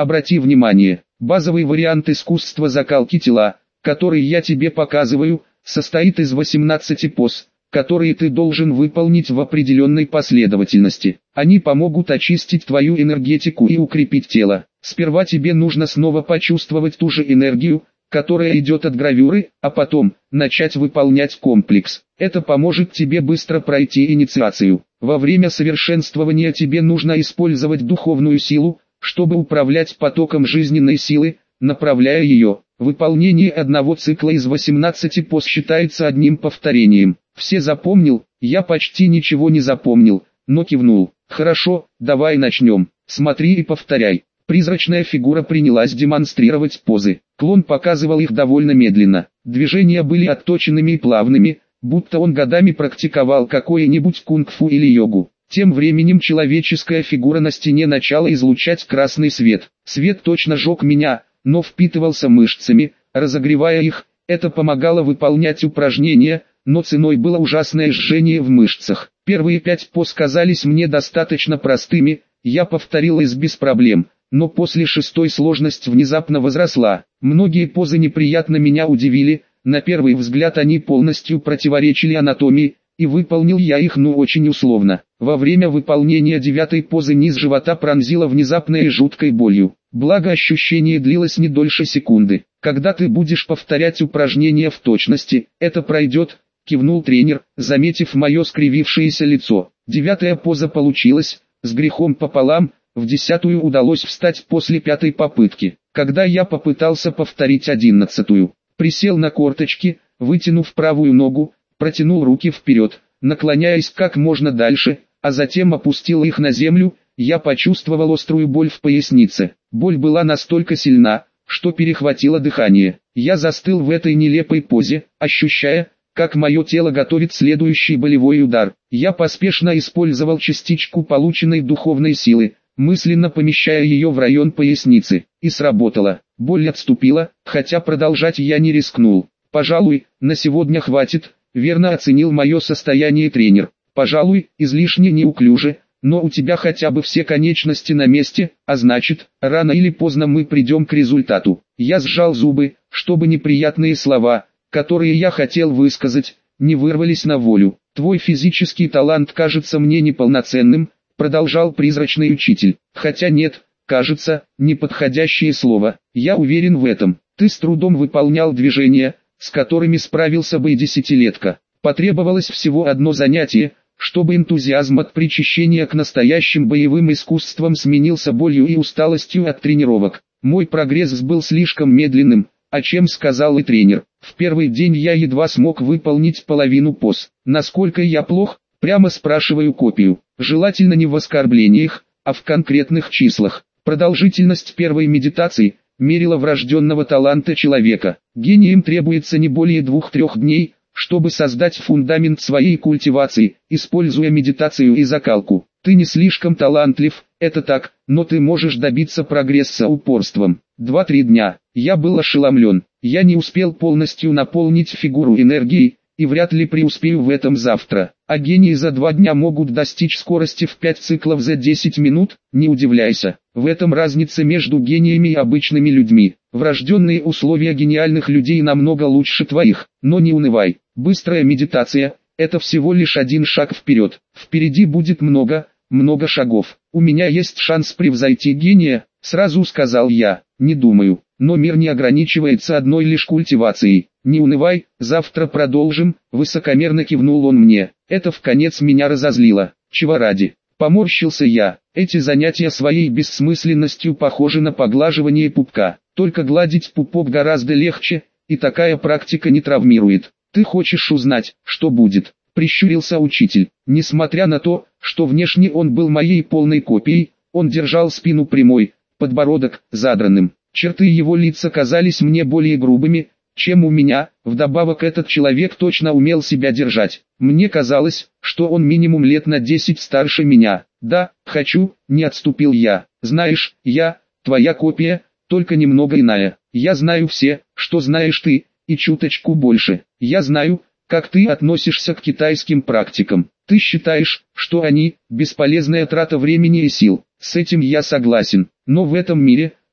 Обрати внимание, базовый вариант искусства закалки тела, который я тебе показываю, состоит из 18 поз, которые ты должен выполнить в определенной последовательности. Они помогут очистить твою энергетику и укрепить тело. Сперва тебе нужно снова почувствовать ту же энергию, которая идет от гравюры, а потом начать выполнять комплекс. Это поможет тебе быстро пройти инициацию. Во время совершенствования тебе нужно использовать духовную силу, чтобы управлять потоком жизненной силы, направляя ее. Выполнение одного цикла из 18 поз считается одним повторением. Все запомнил? Я почти ничего не запомнил, но кивнул. Хорошо, давай начнем. Смотри и повторяй. Призрачная фигура принялась демонстрировать позы. Клон показывал их довольно медленно. Движения были отточенными и плавными, будто он годами практиковал какое-нибудь кунг-фу или йогу. Тем временем человеческая фигура на стене начала излучать красный свет. Свет точно жег меня, но впитывался мышцами, разогревая их. Это помогало выполнять упражнения, но ценой было ужасное жжение в мышцах. Первые 5 поз казались мне достаточно простыми, я повторил их без проблем, но после 6-й сложность внезапно возросла. Многие позы неприятно меня удивили, на первый взгляд они полностью противоречили анатомии, и выполнил я их очень условно. Во время выполнения 9-й позы низ живота пронзило внезапной и жуткой болью. Благо ощущение длилось не дольше секунды. Когда ты будешь повторять упражнения в точности, это пройдет, кивнул тренер, заметив мое скривившееся лицо. 9-я поза получилась, с грехом пополам, в 10-ю удалось встать после 5-й попытки. Когда я попытался повторить 11-ю, присел на корточки, вытянув правую ногу, протянул руки вперед, наклоняясь как можно дальше, а затем опустил их на землю. Я почувствовал острую боль в пояснице. Боль была настолько сильна, что перехватило дыхание. Я застыл в этой нелепой позе, ощущая, как мое тело готовит следующий болевой удар. Я поспешно использовал частичку полученной духовной силы, мысленно помещая ее в район поясницы, и сработало. Боль отступила, хотя продолжать я не рискнул. Пожалуй, на сегодня хватит, верно оценил мое состояние тренер. Пожалуй, излишне неуклюже, но у тебя хотя бы все конечности на месте, а значит, рано или поздно мы придем к результату. Я сжал зубы, чтобы неприятные слова, которые я хотел высказать, не вырвались на волю. Твой физический талант кажется мне неполноценным, продолжал призрачный учитель. Хотя нет, кажется, неподходящее слово. Я уверен в этом. Ты с трудом выполнял движения, с которыми справился бы и десятилетка. Потребовалось всего одно занятие, чтобы энтузиазм от причащения к настоящим боевым искусствам сменился болью и усталостью от тренировок. Мой прогресс был слишком медленным, о чем сказал и тренер. В первый день я едва смог выполнить половину поз. Насколько я плох? Прямо спрашиваю копию. Желательно не в оскорблениях, а в конкретных числах. Продолжительность первой медитации мерила врожденного таланта человека. Гениям требуется не более 2-3 дней, чтобы создать фундамент своей культивации, используя медитацию и закалку. Ты не слишком талантлив, это так, но ты можешь добиться прогресса упорством. 2-3 дня. Я был ошеломлен. Я не успел полностью наполнить фигуру энергией, и вряд ли преуспею в этом завтра. А гении за 2 дня могут достичь скорости в 5 циклов за 10 минут, не удивляйся. В этом разница между гениями и обычными людьми. Врожденные условия гениальных людей намного лучше твоих, но не унывай. Быстрая медитация – это всего лишь один шаг вперед. Впереди будет много шагов. У меня есть шанс превзойти гения, сразу сказал я. Не думаю, но мир не ограничивается одной лишь культивацией. Не унывай, завтра продолжим, высокомерно кивнул он мне. Это вконец меня разозлило. Чего ради? Поморщился я. Эти занятия своей бессмысленностью похожи на поглаживание пупка. Только гладить пупок гораздо легче, и такая практика не травмирует. Ты хочешь узнать, что будет? Прищурился учитель. Несмотря на то, что внешне он был моей полной копией, он держал спину прямой, подбородок задранным. Черты его лица казались мне более грубыми, чем у меня. Вдобавок этот человек точно умел себя держать. Мне казалось, что он минимум лет на 10 старше меня. Да, хочу, не отступил я. Знаешь, я, твоя копия, только немного иная. Я знаю все, что знаешь ты, и чуточку больше. Я знаю, как ты относишься к китайским практикам. Ты считаешь, что они – бесполезная трата времени и сил. С этим я согласен. Но в этом мире,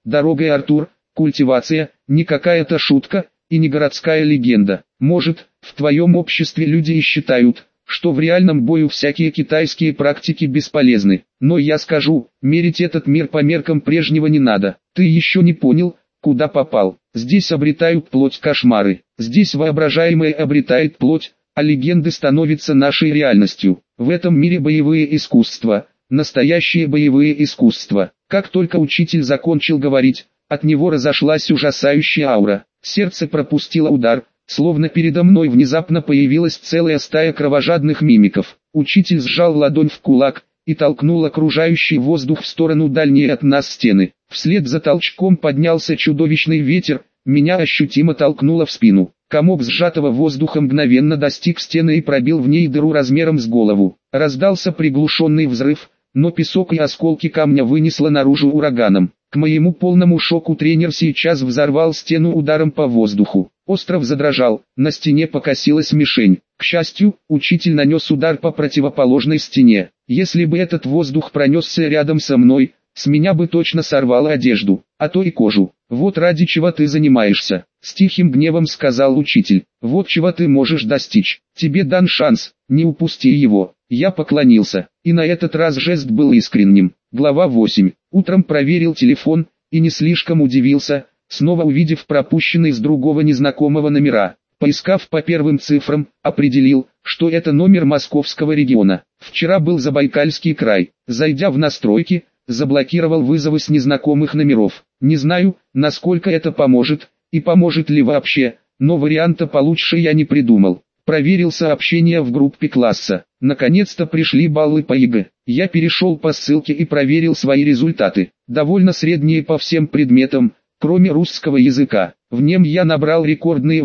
Дорогой Артур, культивация, не какая-то шутка, и не городская легенда. Может, в твоем обществе люди и считают, что в реальном бою всякие китайские практики бесполезны. Но я скажу, мерить этот мир по меркам прежнего не надо. Ты еще не понял, куда попал. Здесь обретают плоть кошмары. Здесь воображаемое обретает плоть, а легенды становятся нашей реальностью. В этом мире боевые искусства, настоящие боевые искусства. Как только учитель закончил говорить, от него разошлась ужасающая аура. Сердце пропустило удар, словно передо мной внезапно появилась целая стая кровожадных мимиков. Учитель сжал ладонь в кулак и толкнул окружающий воздух в сторону дальней от нас стены. Вслед за толчком поднялся чудовищный ветер, меня ощутимо толкнуло в спину. Комок сжатого воздуха мгновенно достиг стены и пробил в ней дыру размером с голову. Раздался приглушенный взрыв, но песок и осколки камня вынесло наружу ураганом. К моему полному шоку тренер сейчас взорвал стену ударом по воздуху. Остров задрожал, на стене покосилась мишень. К счастью, учитель нанес удар по противоположной стене. Если бы этот воздух пронесся рядом со мной, с меня бы точно сорвало одежду, а то и кожу. Вот ради чего ты занимаешься, с тихим гневом сказал учитель. Вот чего ты можешь достичь. Тебе дан шанс, не упусти его. Я поклонился, и на этот раз жест был искренним. Глава 8. Утром проверил телефон, и не слишком удивился, снова увидев пропущенный с другого незнакомого номера. Поискав по первым цифрам, определил, что это номер московского региона. Вчера был Забайкальский край. Зайдя в настройки, заблокировал вызовы с незнакомых номеров. Не знаю, насколько это поможет, и поможет ли вообще, но варианта получше я не придумал. Проверил сообщения в группе класса. Наконец-то пришли баллы по ЕГЭ. Я перешел по ссылке и проверил свои результаты. Довольно средние по всем предметам, кроме русского языка. В нем я набрал рекордные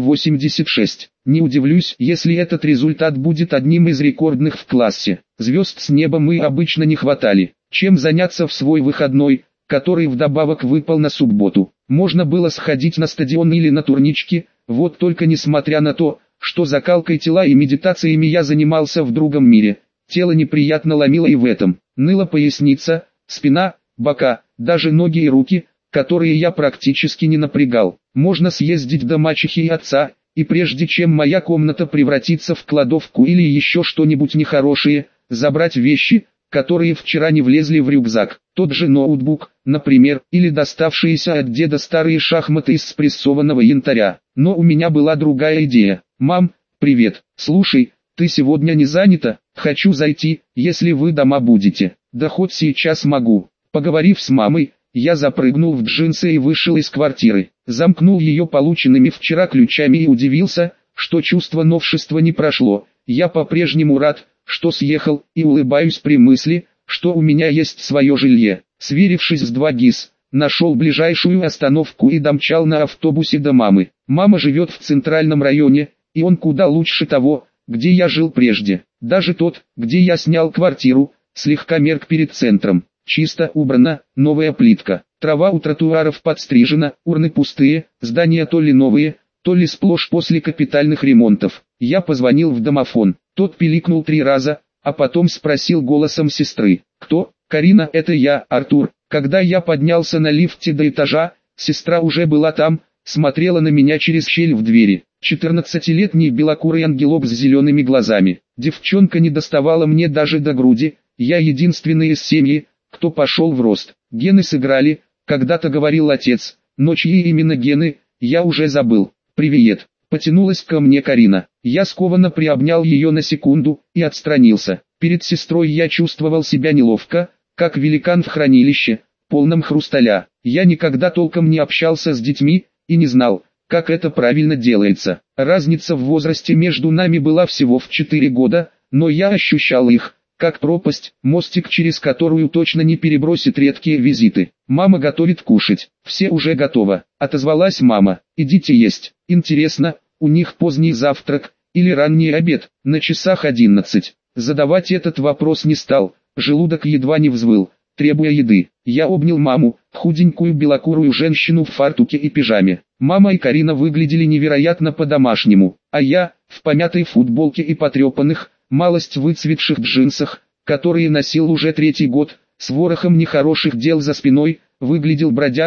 86. Не удивлюсь, если этот результат будет одним из рекордных в классе. Звезд с неба мы обычно не хватали. Чем заняться в свой выходной, который вдобавок выпал на субботу? Можно было сходить на стадион или на турнички, вот только несмотря на то, что закалкой тела и медитациями я занимался в другом мире, тело неприятно ломило и в этом. Ныла поясница, спина, бока, даже ноги и руки, которые я практически не напрягал. Можно съездить до мачехи и отца, и прежде чем моя комната превратится в кладовку или еще что-нибудь нехорошее, забрать вещи, которые вчера не влезли в рюкзак. Тот же ноутбук, например, или доставшиеся от деда старые шахматы из спрессованного янтаря. Но у меня была другая идея. «Мам, привет. Слушай, ты сегодня не занята? Хочу зайти, если вы дома будете». «Да хоть сейчас могу». Поговорив с мамой, я запрыгнул в джинсы и вышел из квартиры. Замкнул ее полученными вчера ключами и удивился, что чувство новшества не прошло. Я по-прежнему рад, что съехал, и улыбаюсь при мысли, что у меня есть свое жилье. Сверившись с 2GIS, нашел ближайшую остановку и домчал на автобусе до мамы. Мама живет в центральном районе, и он куда лучше того, где я жил прежде. Даже тот, где я снял квартиру, слегка мерк перед центром. Чисто убрана, новая плитка. Трава у тротуаров подстрижена, урны пустые, здания то ли новые, то ли сплошь после капитальных ремонтов. Я позвонил в домофон. Тот пиликнул 3 раза, а потом спросил голосом сестры. «Кто?» «Карина, это я, Артур». Когда я поднялся на лифте до этажа, сестра уже была там, смотрела на меня через щель в двери. 14-летний белокурый ангелок с зелеными глазами. Девчонка не доставала мне даже до груди, я единственный из семьи, кто пошел в рост. Гены сыграли, когда-то говорил отец, но чьи именно гены, я уже забыл. «Привет», потянулась ко мне Карина. Я скованно приобнял ее на секунду и отстранился. Перед сестрой я чувствовал себя неловко, как великан в хранилище, полном хрусталя. Я никогда толком не общался с детьми и не знал, как это правильно делается. Разница в возрасте между нами была всего в 4 года, но я ощущал их, как пропасть, мостик, через которую точно не перебросит редкие визиты. «Мама готовит кушать». «Все уже готово», — отозвалась мама. «Идите есть». «Интересно, у них поздний завтрак или ранний обед?» На часах 11. Задавать этот вопрос не стал, желудок едва не взвыл, требуя еды. Я обнял маму, худенькую белокурую женщину в фартуке и пижаме. Мама и Карина выглядели невероятно по-домашнему, а я, в помятой футболке и потрепанных, малость выцветших джинсах, которые носил уже 3-й год, с ворохом нехороших дел за спиной, выглядел бродягой,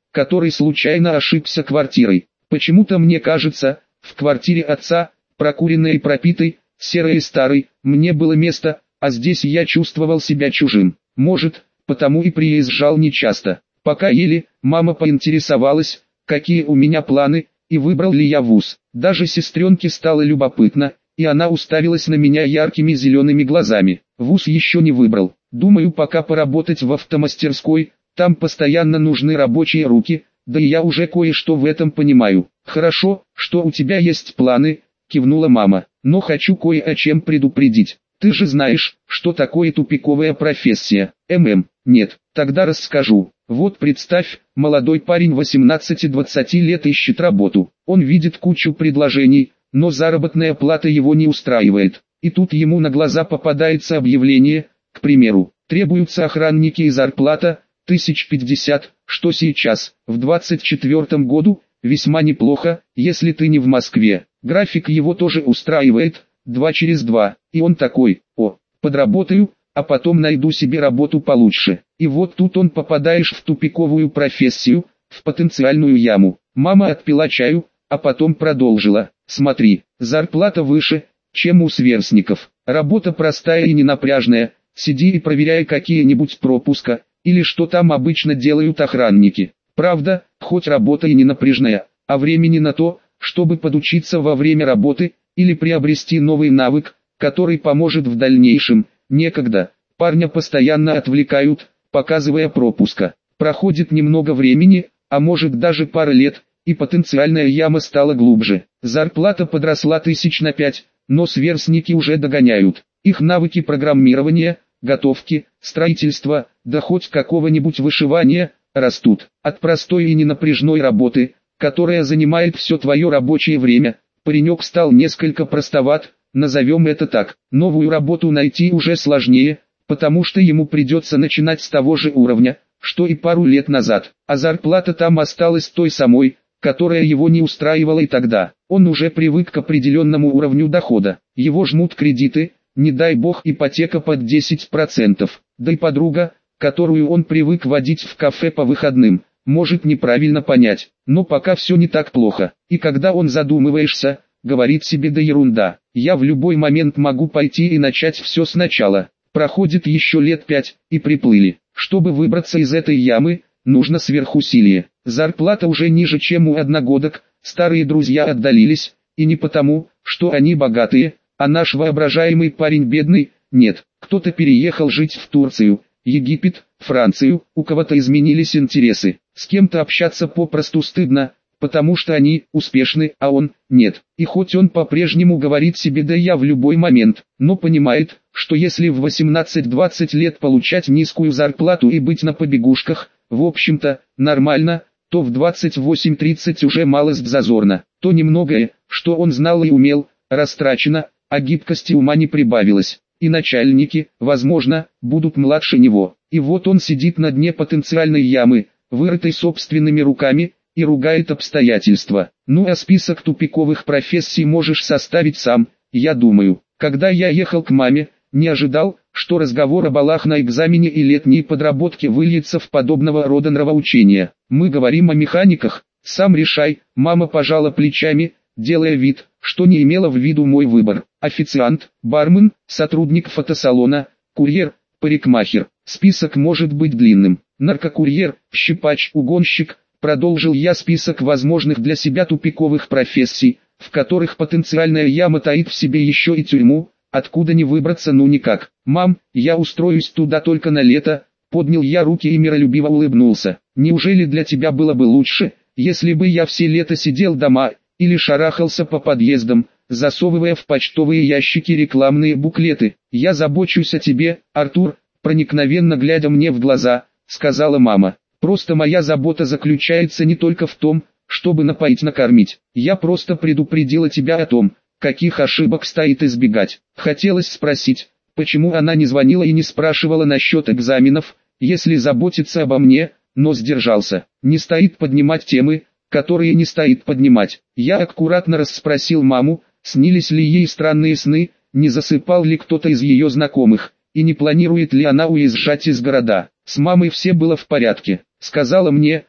который случайно ошибся квартирой. Почему-то мне кажется, в квартире отца, прокуренной и пропитой, серой и старой, мне было место, а здесь я чувствовал себя чужим. Может, потому и приезжал нечасто. Пока ели, мама поинтересовалась, какие у меня планы, и выбрал ли я вуз. Даже сестренке стало любопытно, и она уставилась на меня яркими зелеными глазами. Вуз еще не выбрал. Думаю, пока поработать в автомастерской, там постоянно нужны рабочие руки, да и я уже кое-что в этом понимаю. Хорошо, что у тебя есть планы, кивнула мама, но хочу кое о чем предупредить. Ты же знаешь, что такое тупиковая профессия. Нет, тогда расскажу. Вот представь, молодой парень 18-20 лет ищет работу. Он видит кучу предложений, но заработная плата его не устраивает. И тут ему на глаза попадается объявление, к примеру, требуются охранники и зарплата 1050, что сейчас, в 24 году, весьма неплохо, если ты не в Москве. График его тоже устраивает, 2 через 2, и он такой, подработаю, а потом найду себе работу получше. И вот тут он попадаешь в тупиковую профессию, в потенциальную яму. Мама отпила чаю, а потом продолжила. Смотри, зарплата выше, чем у сверстников. Работа простая и ненапряжная, сиди и проверяй какие-нибудь пропуска, или что там обычно делают охранники. Правда, хоть работа и не напряжная, а времени на то, чтобы подучиться во время работы, или приобрести новый навык, который поможет в дальнейшем, некогда. Парня постоянно отвлекают, показывая пропуска. Проходит немного времени, а может даже пара лет, и потенциальная яма стала глубже. Зарплата подросла 1000 на 5, но сверстники уже догоняют. Их навыки программирования, готовки, строительства, да хоть какого-нибудь вышивания, растут. От простой и ненапряжной работы, которая занимает все твое рабочее время, паренек стал несколько простоват, назовем это так. Новую работу найти уже сложнее, потому что ему придется начинать с того же уровня, что и пару лет назад, а зарплата там осталась той самой, которая его не устраивала и тогда. Он уже привык к определенному уровню дохода, его жмут кредиты, не дай бог ипотека под 10%, да и подруга, которую он привык водить в кафе по выходным, может неправильно понять, но пока все не так плохо, и когда он задумываешься, говорит себе да ерунда, я в любой момент могу пойти и начать все сначала. Проходит еще лет 5, и приплыли. Чтобы выбраться из этой ямы, нужно сверхусилие. Зарплата уже ниже, чем у одногодок, старые друзья отдалились, и не потому, что они богатые, а наш воображаемый парень бедный, нет. Кто-то переехал жить в Турцию, Египет, Францию, у кого-то изменились интересы. С кем-то общаться попросту стыдно, потому что они успешны, а он нет. И хоть он по-прежнему говорит себе да я в любой момент, но понимает, что если в 18-20 лет получать низкую зарплату и быть на побегушках, в общем-то, нормально, то в 28-30 уже малость зазорно. То немногое, что он знал и умел, растрачено, а гибкости ума не прибавилось. И начальники, возможно, будут младше него. И вот он сидит на дне потенциальной ямы, вырытой собственными руками, и ругает обстоятельства. Ну а список тупиковых профессий можешь составить сам, я думаю. Когда я ехал к маме, не ожидал, что разговор о баллах на экзамене и летней подработке выльется в подобного рода нравоучения. Мы говорим о механиках, сам решай, мама пожала плечами, делая вид, что не имела в виду мой выбор. Официант, бармен, сотрудник фотосалона, курьер, парикмахер. Список может быть длинным. Наркокурьер, щипач, угонщик. Продолжил я список возможных для себя тупиковых профессий, в которых потенциальная яма таит в себе еще и тюрьму, откуда не выбраться ну никак. «Мам, я устроюсь туда только на лето», поднял я руки и миролюбиво улыбнулся. «Неужели для тебя было бы лучше, если бы я все лето сидел дома, или шарахался по подъездам, засовывая в почтовые ящики рекламные буклеты? Я забочусь о тебе, Артур», проникновенно глядя мне в глаза, сказала мама. «Просто моя забота заключается не только в том, чтобы напоить-накормить. Я просто предупредила тебя о том, каких ошибок стоит избегать». Хотелось спросить, почему она не звонила и не спрашивала насчет экзаменов, если заботится обо мне, но сдержался. Не стоит поднимать темы, которые не стоит поднимать. Я аккуратно расспросил маму, снились ли ей странные сны, не засыпал ли кто-то из ее знакомых, и не планирует ли она уезжать из города. С мамой все было в порядке. Сказала мне,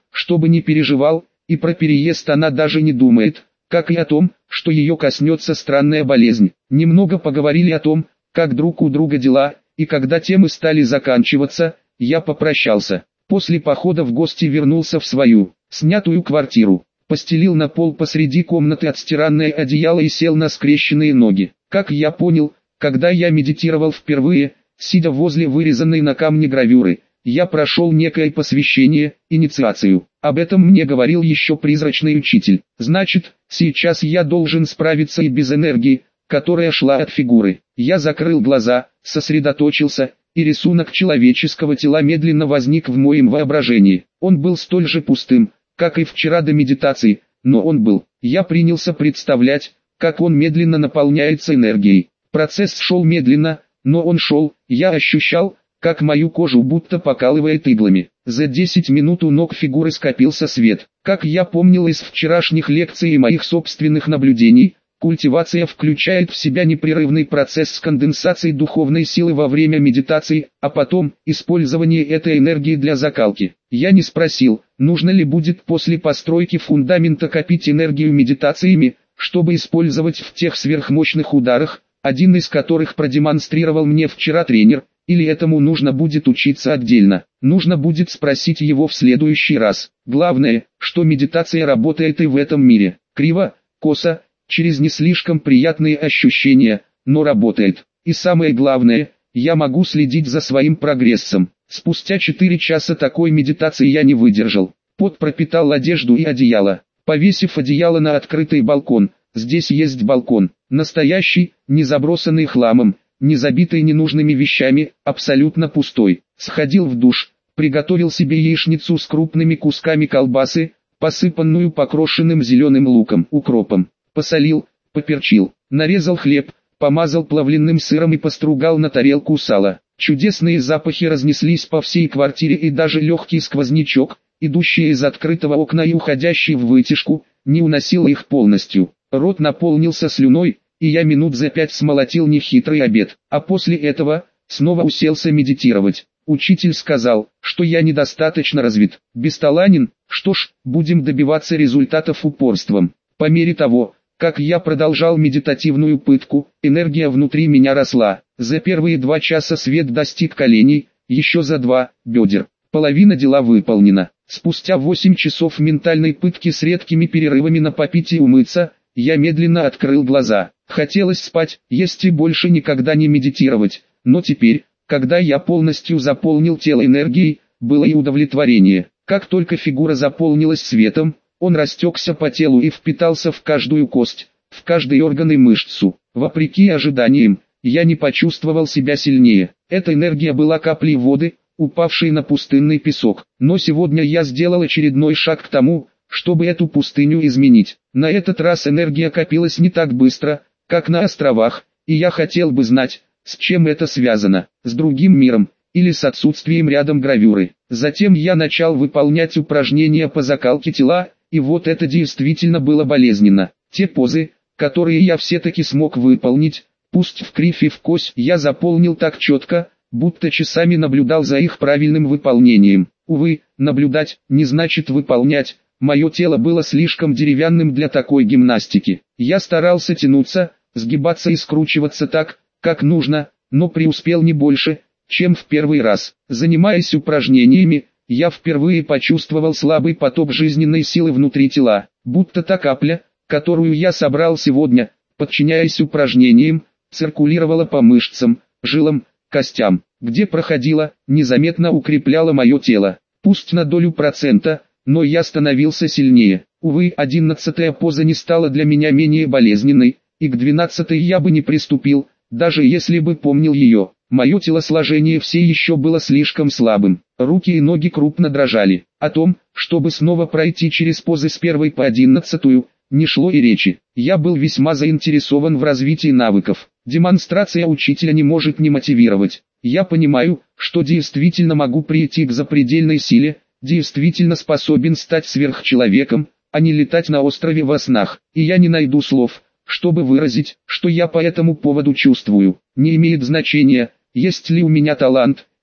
чтобы не переживал, и про переезд она даже не думает, как и о том, что ее коснется странная болезнь. Немного поговорили о том, как друг у друга дела, и когда темы стали заканчиваться, я попрощался. После похода в гости вернулся в свою, снятую квартиру, постелил на пол посреди комнаты отстиранное одеяло и сел на скрещенные ноги. Как я понял, когда я медитировал впервые, сидя возле вырезанной на камне гравюры, я прошел некое посвящение, инициацию. Об этом мне говорил еще призрачный учитель. Значит, сейчас я должен справиться и без энергии, которая шла от фигуры. Я закрыл глаза, сосредоточился, и рисунок человеческого тела медленно возник в моем воображении. Он был столь же пустым, как и вчера до медитации, но он был. Я принялся представлять, как он медленно наполняется энергией. Процесс шел медленно, но он шел. Я ощущал, как мою кожу будто покалывает иглами. За 10 минут у ног фигуры скопился свет. Как я помнил из вчерашних лекций и моих собственных наблюдений, культивация включает в себя непрерывный процесс конденсации духовной силы во время медитации, а потом использование этой энергии для закалки. Я не спросил, нужно ли будет после постройки фундамента копить энергию медитациями, чтобы использовать в тех сверхмощных ударах, один из которых продемонстрировал мне вчера тренер, или этому нужно будет учиться отдельно. Нужно будет спросить его в следующий раз. Главное, что медитация работает и в этом мире. Криво, косо, через не слишком приятные ощущения, но работает. И самое главное, я могу следить за своим прогрессом. Спустя 4 часа такой медитации я не выдержал. Пот пропитал одежду и одеяло. Повесив одеяло на открытый балкон, здесь есть балкон, настоящий, не забросанный хламом, не забитый ненужными вещами, абсолютно пустой. Сходил в душ, приготовил себе яичницу с крупными кусками колбасы, посыпанную покрошенным зеленым луком, укропом. Посолил, поперчил, нарезал хлеб, помазал плавленным сыром и постругал на тарелку сала. Чудесные запахи разнеслись по всей квартире, и даже легкий сквознячок, идущий из открытого окна и уходящий в вытяжку, не уносил их полностью. Рот наполнился слюной, и я минут за 5 смолотил нехитрый обед, а после этого снова уселся медитировать. Учитель сказал, что я недостаточно развит, бесталанен. Что ж, будем добиваться результатов упорством. По мере того, как я продолжал медитативную пытку, энергия внутри меня росла. За первые 2 часа свет достиг коленей, еще за 2 – бедер. Половина дела выполнена. Спустя 8 часов ментальной пытки с редкими перерывами на попить и умыться, я медленно открыл глаза. Хотелось спать, есть и больше никогда не медитировать, но теперь, когда я полностью заполнил тело энергией, было и удовлетворение. Как только фигура заполнилась светом, он растекся по телу и впитался в каждую кость, в каждый орган и мышцу. Вопреки ожиданиям, я не почувствовал себя сильнее. Эта энергия была каплей воды, упавшей на пустынный песок. Но сегодня я сделал очередной шаг к тому, чтобы эту пустыню изменить. На этот раз энергия копилась не так быстро, как на островах, и я хотел бы знать, с чем это связано, с другим миром, или с отсутствием рядом гравюры. Затем я начал выполнять упражнения по закалке тела, и вот это действительно было болезненно. Те позы, которые я все-таки смог выполнить, пусть в кривь и в кось, я заполнил так четко, будто часами наблюдал за их правильным выполнением. Увы, наблюдать не значит выполнять. Мое тело было слишком деревянным для такой гимнастики. Я старался тянуться, сгибаться и скручиваться так, как нужно, но преуспел не больше, чем в первый раз. Занимаясь упражнениями, я впервые почувствовал слабый поток жизненной силы внутри тела, будто та капля, которую я собрал сегодня, подчиняясь упражнениям, циркулировала по мышцам, жилам, костям, где проходила, незаметно укрепляла мое тело. Пусть на долю процента, но я становился сильнее. Увы, 11-я поза не стала для меня менее болезненной, и к 12-й я бы не приступил, даже если бы помнил ее. Мое телосложение все еще было слишком слабым, руки и ноги крупно дрожали. О том, чтобы снова пройти через позы с 1 по 11-ю, не шло и речи. Я был весьма заинтересован в развитии навыков. Демонстрация учителя не может не мотивировать. Я понимаю, что действительно могу прийти к запредельной силе, действительно способен стать сверхчеловеком, а не летать на острове во снах. И я не найду слов, чтобы выразить, что я по этому поводу чувствую. Не имеет значения, есть ли у меня талант,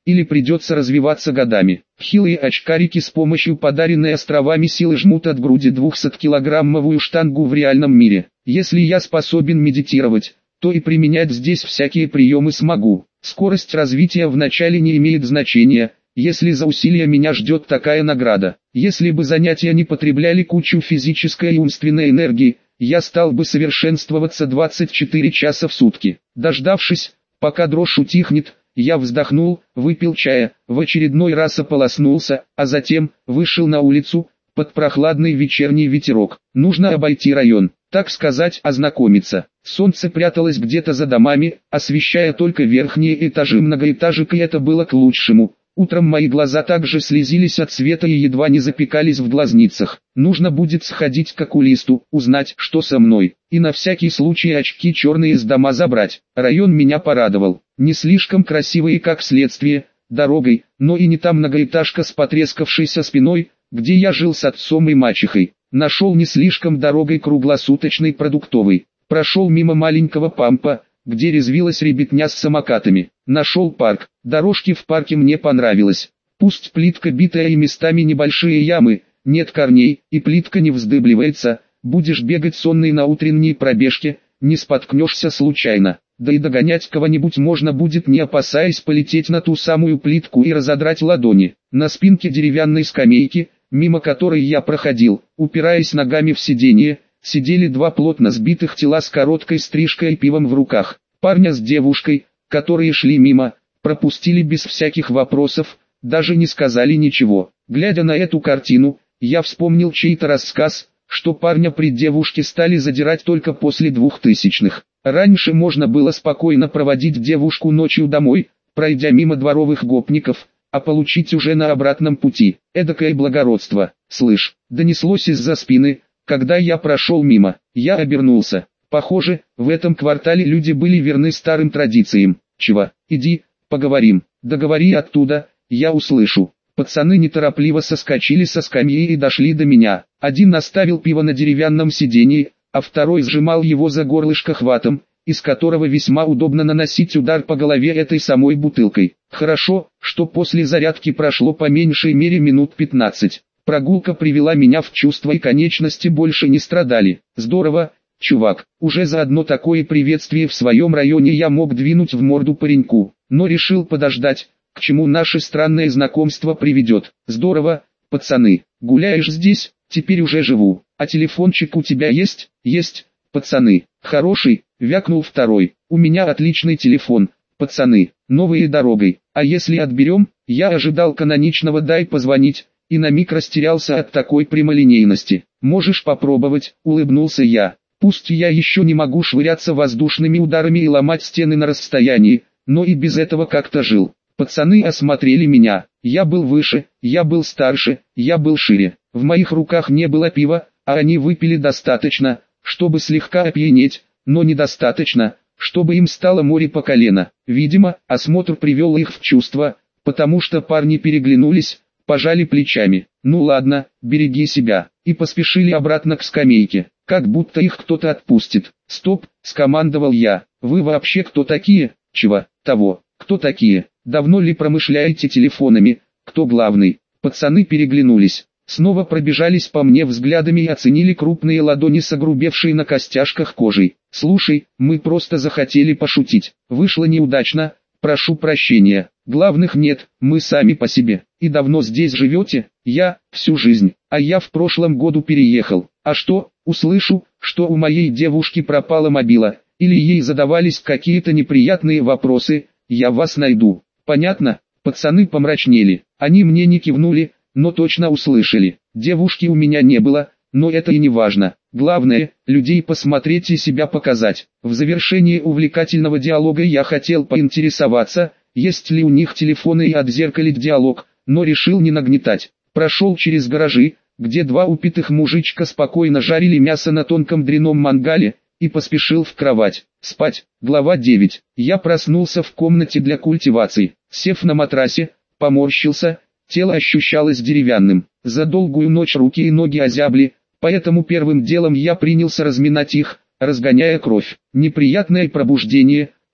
или придется развиваться годами. Хилые очкарики с помощью подаренной островами силы жмут от груди 200-килограммовую штангу в реальном мире. Если я способен медитировать, то и применять здесь всякие приемы смогу. Скорость развития вначале не имеет значения, если за усилия меня ждет такая награда. Если бы занятия не потребляли кучу физической и умственной энергии, я стал бы совершенствоваться 24 часа в сутки. Дождавшись, пока дрожь утихнет, я вздохнул, выпил чая, в очередной раз ополоснулся, а затем вышел на улицу, под прохладный вечерний ветерок. Нужно обойти район, так сказать, ознакомиться. Солнце пряталось где-то за домами, освещая только верхние этажи многоэтажек, и это было к лучшему. Утром мои глаза также слезились от света и едва не запекались в глазницах. Нужно будет сходить к окулисту, узнать, что со мной, и на всякий случай очки черные с дома забрать. Район меня порадовал. Не слишком красивый как следствие, дорогой, но и не та многоэтажка с потрескавшейся спиной, где я жил с отцом и мачехой. Нашел не слишком дорогой круглосуточный продуктовый. Прошел мимо маленького пампа, где резвилась ребятня с самокатами. Нашел парк. Дорожки в парке мне понравилось. Пусть плитка битая и местами небольшие ямы, нет корней, и плитка не вздыбливается, будешь бегать сонный на утренней пробежке, не споткнешься случайно. Да и догонять кого-нибудь можно будет, не опасаясь полететь на ту самую плитку и разодрать ладони. На спинке деревянной скамейки, мимо которой я проходил, упираясь ногами в сиденье, сидели два плотно сбитых тела с короткой стрижкой и пивом в руках. Парня с девушкой, которые шли мимо, пропустили без всяких вопросов, даже не сказали ничего. Глядя на эту картину, я вспомнил чей-то рассказ, что парня при девушке стали задирать только после 2000-х. Раньше можно было спокойно проводить девушку ночью домой, пройдя мимо дворовых гопников, а получить уже на обратном пути. Эдакое благородство. «Слышь», донеслось из-за спины, когда я прошел мимо. Я обернулся. Похоже, в этом квартале люди были верны старым традициям. «Чего? Иди, поговорим». «Да говори оттуда, я услышу». Пацаны неторопливо соскочили со скамьи и дошли до меня. Один наставил пиво на деревянном сиденье, а второй сжимал его за горлышко хватом, из которого весьма удобно наносить удар по голове этой самой бутылкой. Хорошо, что после зарядки прошло по меньшей мере минут 15. Прогулка привела меня в чувство, и конечности больше не страдали. Здорово, чувак. Уже за одно такое приветствие в своем районе я мог двинуть в морду пареньку, но решил подождать, к чему наше странное знакомство приведет. Здорово, пацаны. Гуляешь здесь? Теперь уже живу. А телефончик у тебя есть? Есть, пацаны. Хороший, вякнул второй. У меня отличный телефон, пацаны. Новые дорогой. А если отберем? Я ожидал каноничного «дай позвонить», и на миг растерялся от такой прямолинейности. «Можешь попробовать», улыбнулся я. «Пусть я еще не могу швыряться воздушными ударами и ломать стены на расстоянии, но и без этого как-то жил». Пацаны осмотрели меня. Я был выше, я был старше, я был шире. В моих руках не было пива, а они выпили достаточно, чтобы слегка опьянеть, но недостаточно, чтобы им стало море по колено. Видимо, осмотр привел их в чувство, потому что парни переглянулись, пожали плечами. «Ну ладно, береги себя», и поспешили обратно к скамейке, как будто их кто-то отпустит. «Стоп», скомандовал я. «Вы вообще кто такие?» «Чего? Того. Кто такие? Давно ли промышляете телефонами? Кто главный?» Пацаны переглянулись. Снова пробежались по мне взглядами и оценили крупные ладони с огрубевшей на костяшках кожей. «Слушай, мы просто захотели пошутить. Вышло неудачно, прошу прощения. Главных нет, мы сами по себе. И давно здесь живете?» «Я, всю жизнь. А я в прошлом году переехал. А что, услышу, что у моей девушки пропала мобила, или ей задавались какие-то неприятные вопросы, я вас найду». «Понятно?» Пацаны помрачнели. Они мне не кивнули, но точно услышали. Девушки у меня не было, но это и не важно. Главное, людей посмотреть и себя показать. В завершении увлекательного диалога я хотел поинтересоваться, есть ли у них телефоны, и отзеркалить диалог, но решил не нагнетать. Прошел через гаражи, где два упитых мужичка спокойно жарили мясо на тонком дряном мангале, и поспешил в кровать. Спать. Глава 9. Я проснулся в комнате для культивации. Сев на матрасе, поморщился, тело ощущалось деревянным. За долгую ночь руки и ноги озябли, поэтому первым делом я принялся разминать их, разгоняя кровь. Неприятное пробуждение,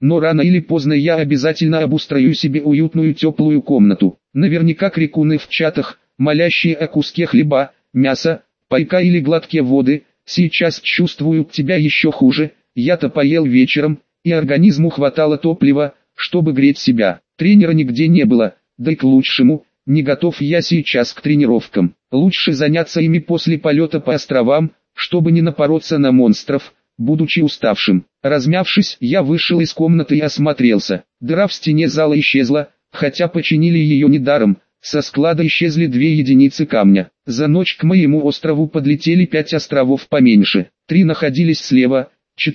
но рано или поздно я обязательно обустрою себе уютную теплую комнату. Наверняка крикуны в чатах, молящие о куске хлеба, мяса, пайка или глотке воды, сейчас чувствуют тебя еще хуже. Я-то поел вечером, и организму хватало топлива, чтобы греть себя. Тренера нигде не было, да и к лучшему, не готов я сейчас к тренировкам. Лучше заняться ими после полета по островам, чтобы не напороться на монстров, будучи уставшим. Размявшись, я вышел из комнаты и осмотрелся. Дыра в стене зала исчезла, хотя починили ее недаром. Со склада исчезли 2 единицы камня. За ночь к моему острову подлетели 5 островов поменьше. 3 находились слева,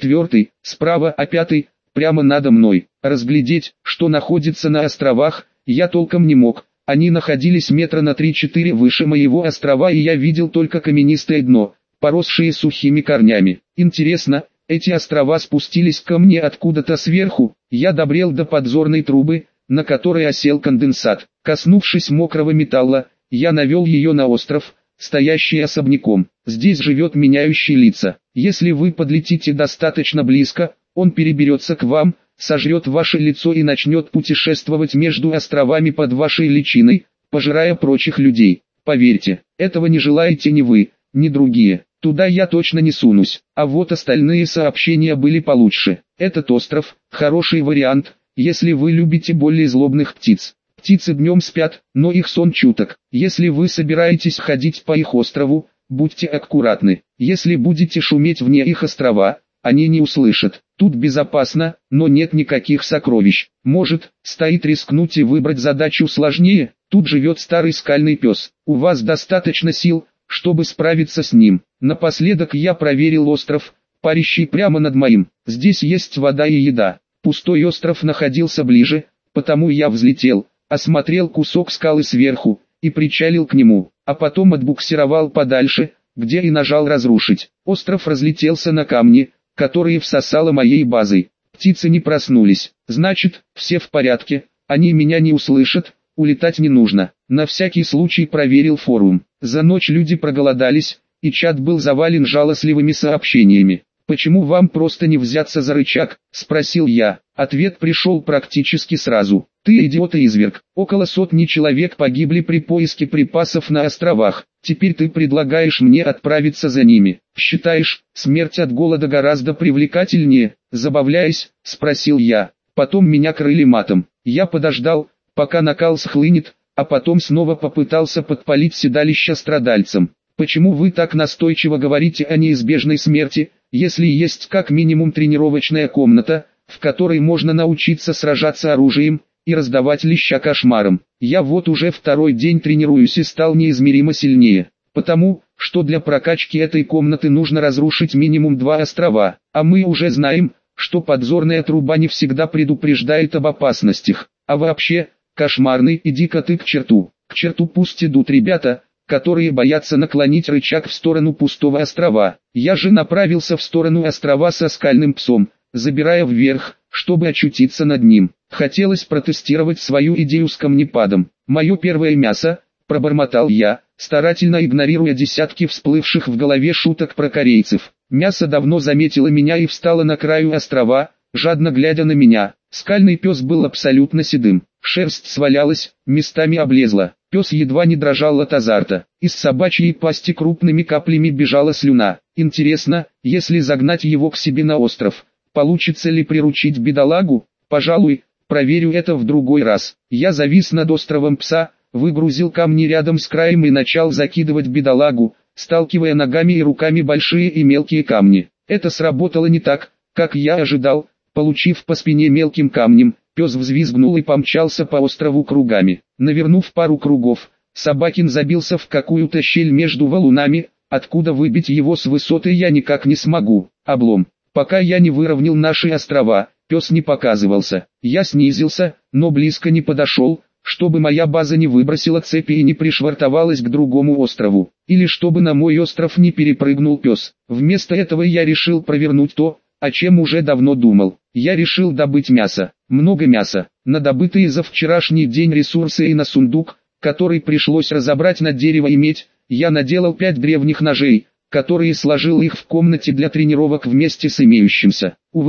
4 справа, а 5 прямо надо мной. Разглядеть, что находится на островах, я толком не мог. Они находились метра на 3-4 выше моего острова, и я видел только каменистое дно, поросшие сухими корнями. Интересно, эти острова спустились ко мне откуда-то сверху. Я добрел до подзорной трубы, на которой осел конденсат. Коснувшись мокрого металла, я навел ее на остров, стоящий особняком. Здесь живет меняющий лица. Если вы подлетите достаточно близко, он переберется к вам, сожрет ваше лицо и начнет путешествовать между островами под вашей личиной, пожирая прочих людей. Поверьте, этого не желаете ни вы, ни другие. Туда я точно не сунусь. А вот остальные сообщения были получше. Этот остров – хороший вариант, если вы любите более злобных птиц. Птицы днем спят, но их сон чуток. Если вы собираетесь ходить по их острову, будьте аккуратны. Если будете шуметь вне их острова, они не услышат. Тут безопасно, но нет никаких сокровищ. Может, стоит рискнуть и выбрать задачу сложнее? Тут живет старый скальный пес. У вас достаточно сил, чтобы справиться с ним. Напоследок я проверил остров, парящий прямо над моим. Здесь есть вода и еда. Пустой остров находился ближе, потому я взлетел, осмотрел кусок скалы сверху и причалил к нему, а потом отбуксировал подальше, где и нажал разрушить. Остров разлетелся на камни, которые всосало моей базой. Птицы не проснулись, значит, все в порядке, они меня не услышат, улетать не нужно. На всякий случай проверил форум. За ночь люди проголодались, и чат был завален жалостливыми сообщениями. «Почему вам просто не взяться за рычаг?» – спросил я. Ответ пришел практически сразу. «Ты идиот и изверг. Около 100 человек погибли при поиске припасов на островах. Теперь ты предлагаешь мне отправиться за ними. Считаешь, смерть от голода гораздо привлекательнее?» Забавляясь, спросил я. Потом меня крыли матом. Я подождал, пока накал схлынет, а потом снова попытался подпалить седалище страдальцам. «Почему вы так настойчиво говорите о неизбежной смерти, если есть как минимум тренировочная комната, в которой можно научиться сражаться оружием и раздавать леща кошмаром? Я вот уже 2-й день тренируюсь и стал неизмеримо сильнее, потому что для прокачки этой комнаты нужно разрушить минимум 2 острова, а мы уже знаем, что подзорная труба не всегда предупреждает об опасностях. А вообще, кошмарный, иди-ка ты к черту. К черту пусть идут ребята, которые боятся наклонить рычаг в сторону пустого острова. Я же направился в сторону острова со скальным псом, забирая вверх, чтобы очутиться над ним. Хотелось протестировать свою идею с камнепадом. «Мое первое мясо», – пробормотал я, старательно игнорируя десятки всплывших в голове шуток про корейцев. Мясо давно заметило меня и встало на краю острова, жадно глядя на меня. Скальный пес был абсолютно седым, шерсть свалялась, местами облезла. Пес едва не дрожал от азарта. Из собачьей пасти крупными каплями бежала слюна. Интересно, если загнать его к себе на остров, получится ли приручить бедолагу? Пожалуй, проверю это в другой раз. Я завис над островом пса, выгрузил камни рядом с краем и начал закидывать бедолагу, сталкивая ногами и руками большие и мелкие камни. Это сработало не так, как я ожидал. Получив по спине мелким камнем, пес взвизгнул и помчался по острову кругами. Навернув пару кругов, Собакин забился в какую-то щель между валунами, откуда выбить его с высоты я никак не смогу. Облом. Пока я не выровнял наши острова, пес не показывался. Я снизился, но близко не подошел, чтобы моя база не выбросила цепи и не пришвартовалась к другому острову, или чтобы на мой остров не перепрыгнул пес. Вместо этого я решил провернуть то, о чем уже давно думал. Я решил добыть мясо, много мяса, на добытые за вчерашний день ресурсы и на сундук, который пришлось разобрать на дерево и медь. Я наделал 5 древних ножей, которые сложил их в комнате для тренировок вместе с имеющимся. Увы,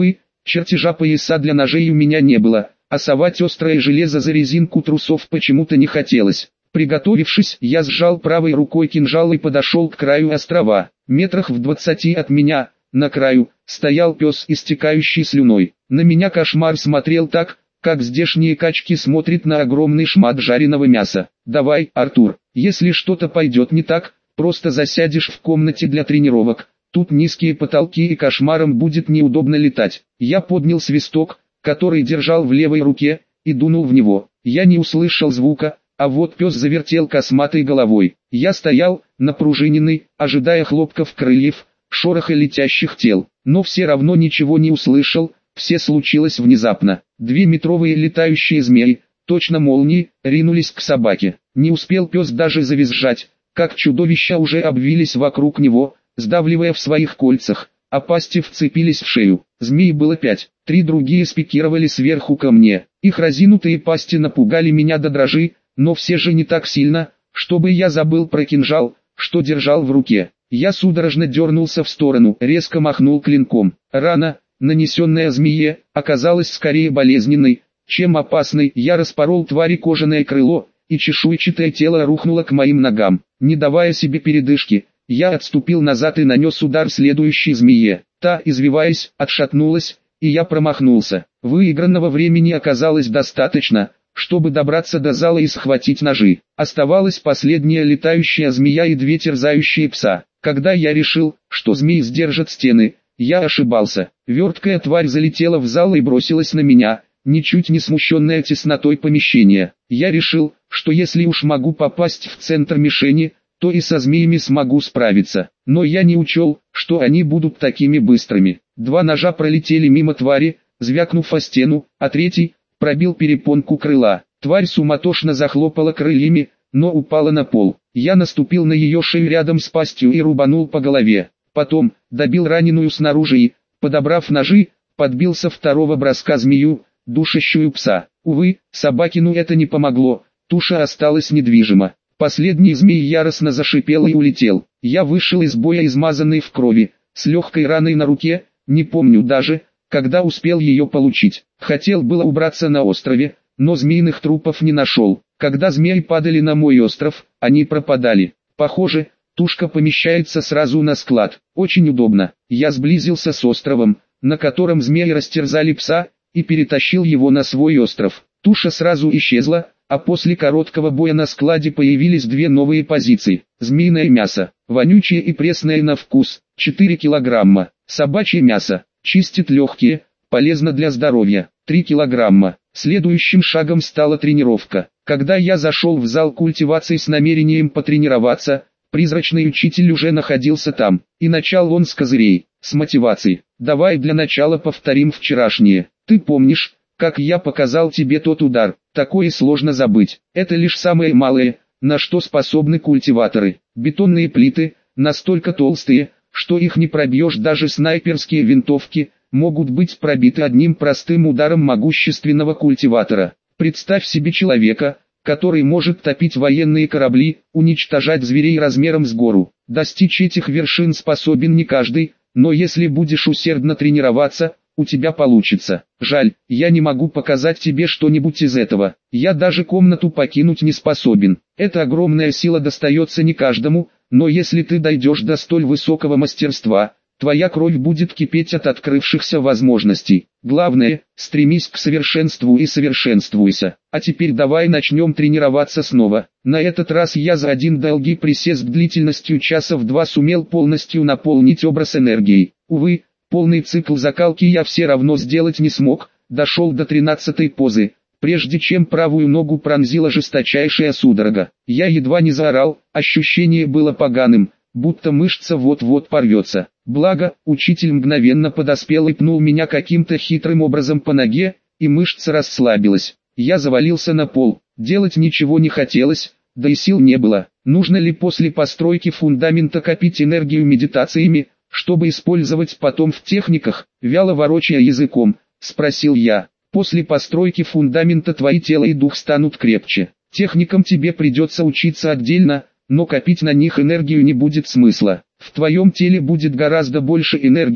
Чертежа пояса для ножей у меня не было, а совать острое железо за резинку трусов почему-то не хотелось. Приготовившись, я сжал правой рукой кинжал и подошел к краю острова. Метрах в 20 от меня, на краю, стоял пес, истекающий слюной. На меня кошмар смотрел так, как здешние качки смотрят на огромный шмат жареного мяса. «Давай, Артур, если что-то пойдет не так, просто засядешь в комнате для тренировок. Тут низкие потолки и кошмаром будет неудобно летать». Я поднял свисток, который держал в левой руке, и дунул в него. Я не услышал звука, а вот пес завертел косматой головой. Я стоял, напружиненный, ожидая хлопков крыльев, шороха летящих тел, но все равно ничего не услышал. Все случилось внезапно. 2-метровые летающие змеи, точно молнии, ринулись к собаке. Не успел пес даже завизжать, как чудовища уже обвились вокруг него, сдавливая в своих кольцах, а пасти вцепились в шею. Змей было 5, 3 другие спикировали сверху ко мне. Их разинутые пасти напугали меня до дрожи, но все же не так сильно, чтобы я забыл про кинжал, что держал в руке. Я судорожно дернулся в сторону, резко махнул клинком. Рана, нанесенная змее, оказалась скорее болезненной, чем опасной. Я распорол твари кожаное крыло, и чешуйчатое тело рухнуло к моим ногам. Не давая себе передышки, я отступил назад и нанес удар следующей змее. Та, извиваясь, отшатнулась, и я промахнулся. Выигранного времени оказалось достаточно, чтобы добраться до зала и схватить ножи. Оставалась последняя летающая змея и 2 терзающие пса. Когда я решил, что змеи сдержат стены, я ошибался. Верткая тварь залетела в зал и бросилась на меня, ничуть не смущенная теснотой помещения. Я решил, что если уж могу попасть в центр мишени, то и со змеями смогу справиться. Но я не учел, что они будут такими быстрыми. 2 ножа пролетели мимо твари, звякнув о стену, а 3 пробил перепонку крыла. Тварь суматошно захлопала крыльями, но упала на пол. Я наступил на ее шею рядом с пастью и рубанул по голове. Потом, добил раненую снаружи и, подобрав ножи, подбил со второго броска змею, душащую пса. Увы, собакину это не помогло, туша осталась недвижима. Последний змей яростно зашипел и улетел. Я вышел из боя измазанный в крови, с легкой раной на руке, не помню даже, когда успел ее получить. Хотел было убраться на острове, но змеиных трупов не нашел. Когда змеи падали на мой остров, они пропадали. Похоже, тушка помещается сразу на склад. Очень удобно. Я сблизился с островом, на котором змеи растерзали пса, и перетащил его на свой остров. Туша сразу исчезла, а после короткого боя на складе появились 2 новые позиции. Змеиное мясо, вонючее и пресное на вкус, 4 килограмма. Собачье мясо, чистит легкие, полезно для здоровья, 3 килограмма. Следующим шагом стала тренировка. Когда я зашел в зал культивации с намерением потренироваться, призрачный учитель уже находился там, и начал он с козырей, с мотивацией. «Давай для начала повторим вчерашнее. Ты помнишь, как я показал тебе тот удар? Такое сложно забыть. Это лишь самое малое, на что способны культиваторы. Бетонные плиты, настолько толстые, что их не пробьешь даже снайперские винтовки, могут быть пробиты одним простым ударом могущественного культиватора. Представь себе человека, который может топить военные корабли, уничтожать зверей размером с гору. Достичь этих вершин способен не каждый, но если будешь усердно тренироваться, у тебя получится. Жаль, я не могу показать тебе что-нибудь из этого. Я даже комнату покинуть не способен. Эта огромная сила достается не каждому, но если ты дойдешь до столь высокого мастерства, твоя кровь будет кипеть от открывшихся возможностей. Главное, стремись к совершенству и совершенствуйся. А теперь давай начнем тренироваться снова. На этот раз я за один долгий присест длительностью часа в 2 сумел полностью наполнить образ энергией. Увы, полный цикл закалки я все равно сделать не смог, дошел до 13-й позы, прежде чем правую ногу пронзила жесточайшая судорога. Я едва не заорал, ощущение было поганым, будто мышца вот-вот порвется. Благо, учитель мгновенно подоспел и пнул меня каким-то хитрым образом по ноге, и мышца расслабилась. Я завалился на пол, делать ничего не хотелось, да и сил не было. Нужно ли после постройки фундамента копить энергию медитациями, чтобы использовать потом в техниках? Вяло ворочая языком, спросил я. После постройки фундамента твои тело и дух станут крепче. Техникам тебе придется учиться отдельно, но копить на них энергию не будет смысла. В твоем теле будет гораздо больше энергии,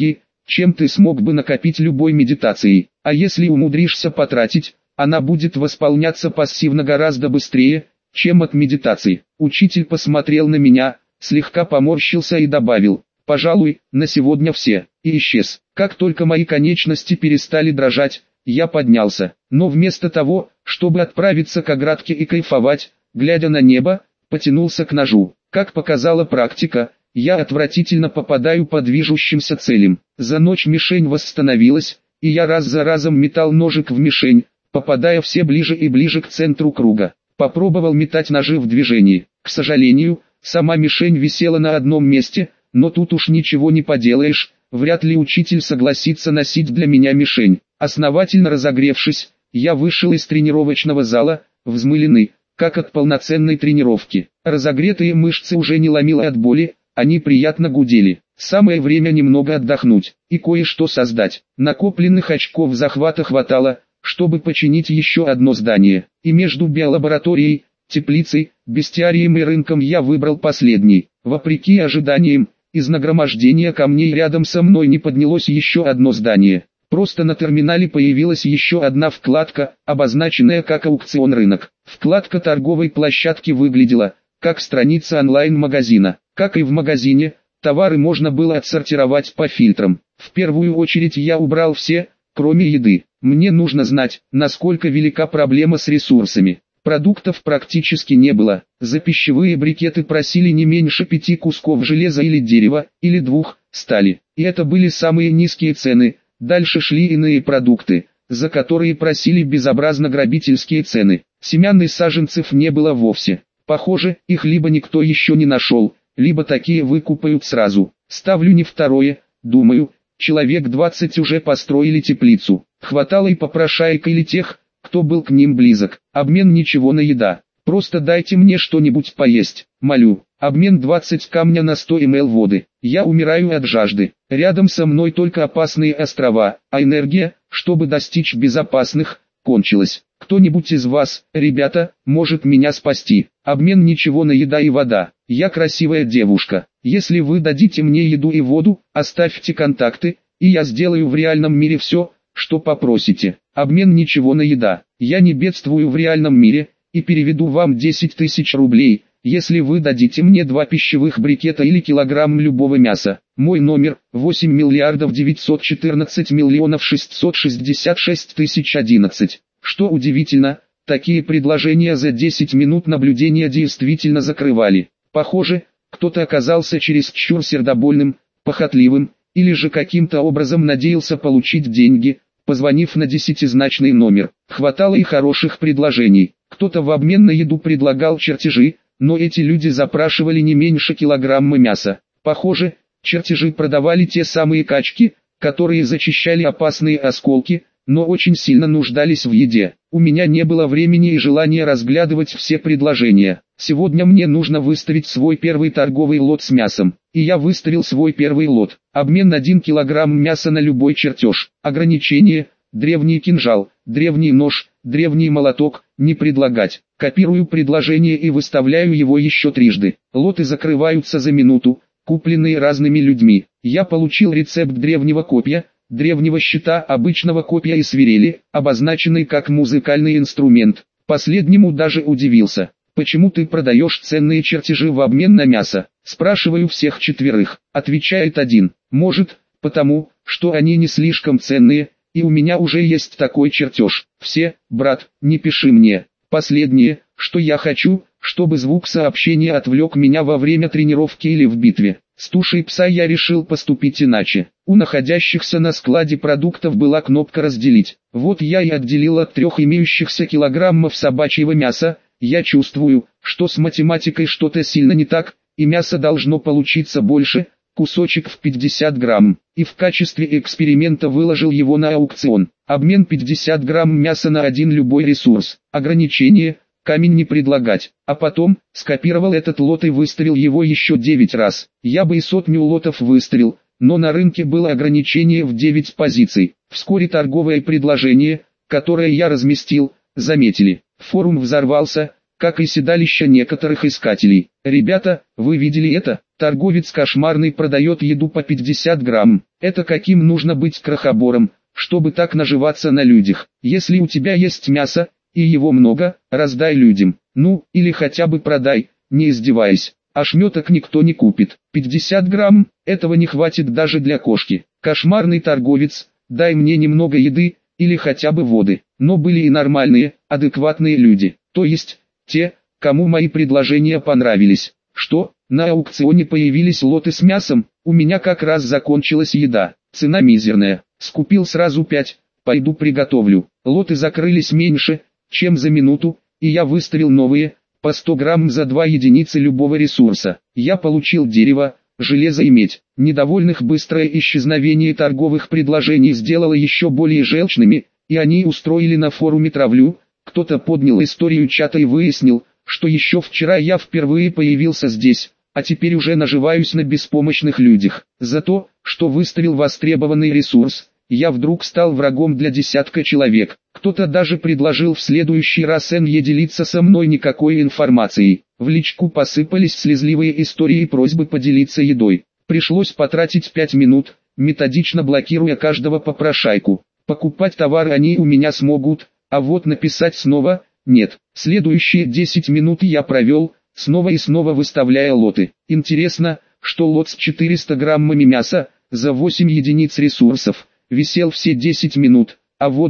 чем ты смог бы накопить любой медитацией. А если умудришься потратить, она будет восполняться пассивно гораздо быстрее, чем от медитации. Учитель посмотрел на меня, слегка поморщился и добавил: «Пожалуй, на сегодня все», и исчез. Как только мои конечности перестали дрожать, я поднялся, но вместо того, чтобы отправиться к оградке и кайфовать, глядя на небо, потянулся к ножу. Как показала практика, я отвратительно попадаю по движущимся целям. За ночь мишень восстановилась, и я раз за разом метал ножик в мишень, попадая все ближе и ближе к центру круга. Попробовал метать ножи в движении. К сожалению, сама мишень висела на одном месте, но тут уж ничего не поделаешь, вряд ли учитель согласится носить для меня мишень. Основательно разогревшись, я вышел из тренировочного зала, взмыленный, как от полноценной тренировки. Разогретые мышцы уже не ломило от боли, они приятно гудели. Самое время немного отдохнуть и кое-что создать. Накопленных очков захвата хватало, чтобы починить еще одно здание. И между биолабораторией, теплицей, бестиарием и рынком я выбрал последний. Вопреки ожиданиям, из нагромождения камней рядом со мной не поднялось еще одно здание. Просто на терминале появилась еще одна вкладка, обозначенная как аукцион рынок. Вкладка торговой площадки выглядела как страница онлайн-магазина. Как и в магазине, товары можно было отсортировать по фильтрам. В первую очередь я убрал все, кроме еды. Мне нужно знать, насколько велика проблема с ресурсами. Продуктов практически не было. За пищевые брикеты просили не меньше 5 кусков железа или дерева, или 2 стали. И это были самые низкие цены. Дальше шли иные продукты, за которые просили безобразно грабительские цены. Семян и саженцев не было вовсе. Похоже, их либо никто еще не нашел, либо такие выкупают сразу. Ставлю не второе, думаю, человек 20 уже построили теплицу. Хватало и попрошаек или тех, кто был к ним близок. Обмен ничего на еда. Просто дайте мне что-нибудь поесть, молю. Обмен 20 камня на 100 мл воды. Я умираю от жажды. Рядом со мной только опасные острова, а энергия, чтобы достичь безопасных, кончилась. Кто-нибудь из вас, ребята, может меня спасти? Обмен ничего на еда и вода. Я красивая девушка. Если вы дадите мне еду и воду, оставьте контакты, и я сделаю в реальном мире все, что попросите. Обмен ничего на еда. Я не бедствую в реальном мире, и переведу вам 10 тысяч рублей, если вы дадите мне 2 пищевых брикета или килограмм любого мяса. Мой номер 8 миллиардов 914 миллионов 666 тысяч 11. Что удивительно, такие предложения за 10 минут наблюдения действительно закрывали. Похоже, кто-то оказался чересчур сердобольным, похотливым, или же каким-то образом надеялся получить деньги, позвонив на 10-значный номер. Хватало и хороших предложений. Кто-то в обмен на еду предлагал чертежи, но эти люди запрашивали не меньше килограмма мяса. Похоже, чертежи продавали те самые качки, которые зачищали опасные осколки, но очень сильно нуждались в еде. У меня не было времени и желания разглядывать все предложения. Сегодня мне нужно выставить свой первый торговый лот с мясом. И я выставил свой первый лот. Обмен 1 килограмм мяса на любой чертеж. Ограничение: древний кинжал, древний нож, древний молоток, не предлагать. Копирую предложение и выставляю его еще трижды. Лоты закрываются за минуту, купленные разными людьми. Я получил рецепт древнего копья, древнего щита, обычного копья и свирели, обозначенный как музыкальный инструмент. Последнему даже удивился. «Почему ты продаешь ценные чертежи в обмен на мясо?» Спрашиваю всех четверых. Отвечает один. «Может, потому, что они не слишком ценные, и у меня уже есть такой чертеж». Все: «Брат, не пиши мне». Последнее, что я хочу, чтобы звук сообщения отвлек меня во время тренировки или в битве. С тушей пса я решил поступить иначе. У находящихся на складе продуктов была кнопка «Разделить». Вот я и отделил от 3 имеющихся килограммов собачьего мяса. Я чувствую, что с математикой что-то сильно не так, и мяса должно получиться больше, кусочек в 50 грамм. И в качестве эксперимента выложил его на аукцион. Обмен 50 грамм мяса на один любой ресурс. Ограничение: камень не предлагать. А потом, скопировал этот лот и выставил его еще 9 раз. Я бы и 100 лотов выставил, но на рынке было ограничение в 9 позиций. Вскоре торговое предложение, которое я разместил, заметили. Форум взорвался, как и седалища некоторых искателей. Ребята, вы видели это? Торговец кошмарный продает еду по 50 грамм. Это каким нужно быть крохобором, чтобы так наживаться на людях? Если у тебя есть мясо, и его много, раздай людям. Ну, или хотя бы продай, не издеваясь. Ошметок никто не купит. 50 грамм, этого не хватит даже для кошки. Кошмарный торговец, дай мне немного еды, или хотя бы воды. Но были и нормальные, адекватные люди. То есть, те, кому мои предложения понравились. Что, на аукционе появились лоты с мясом? У меня как раз закончилась еда. Цена мизерная. Скупил сразу 5, пойду приготовлю. Лоты закрылись меньше, чем за минуту, и я выставил новые, по 100 грамм за 2 единицы любого ресурса. Я получил дерево, железо и медь. Недовольных быстрое исчезновение торговых предложений сделало еще более желчными, и они устроили на форуме травлю. Кто-то поднял историю чата и выяснил, что еще вчера я впервые появился здесь, а теперь уже наживаюсь на беспомощных людях. За то, что выставил востребованный ресурс, я вдруг стал врагом для десятка человек. Кто-то даже предложил в следующий раз не делиться со мной никакой информацией. В личку посыпались слезливые истории и просьбы поделиться едой. Пришлось потратить 5 минут, методично блокируя каждого попрошайку. Покупать товары они у меня смогут, а вот написать снова – нет. Следующие 10 минут я провел, снова и снова выставляя лоты. Интересно, что лот с 400 граммами мяса, за 8 единиц ресурсов, висел все 10 минут, а вот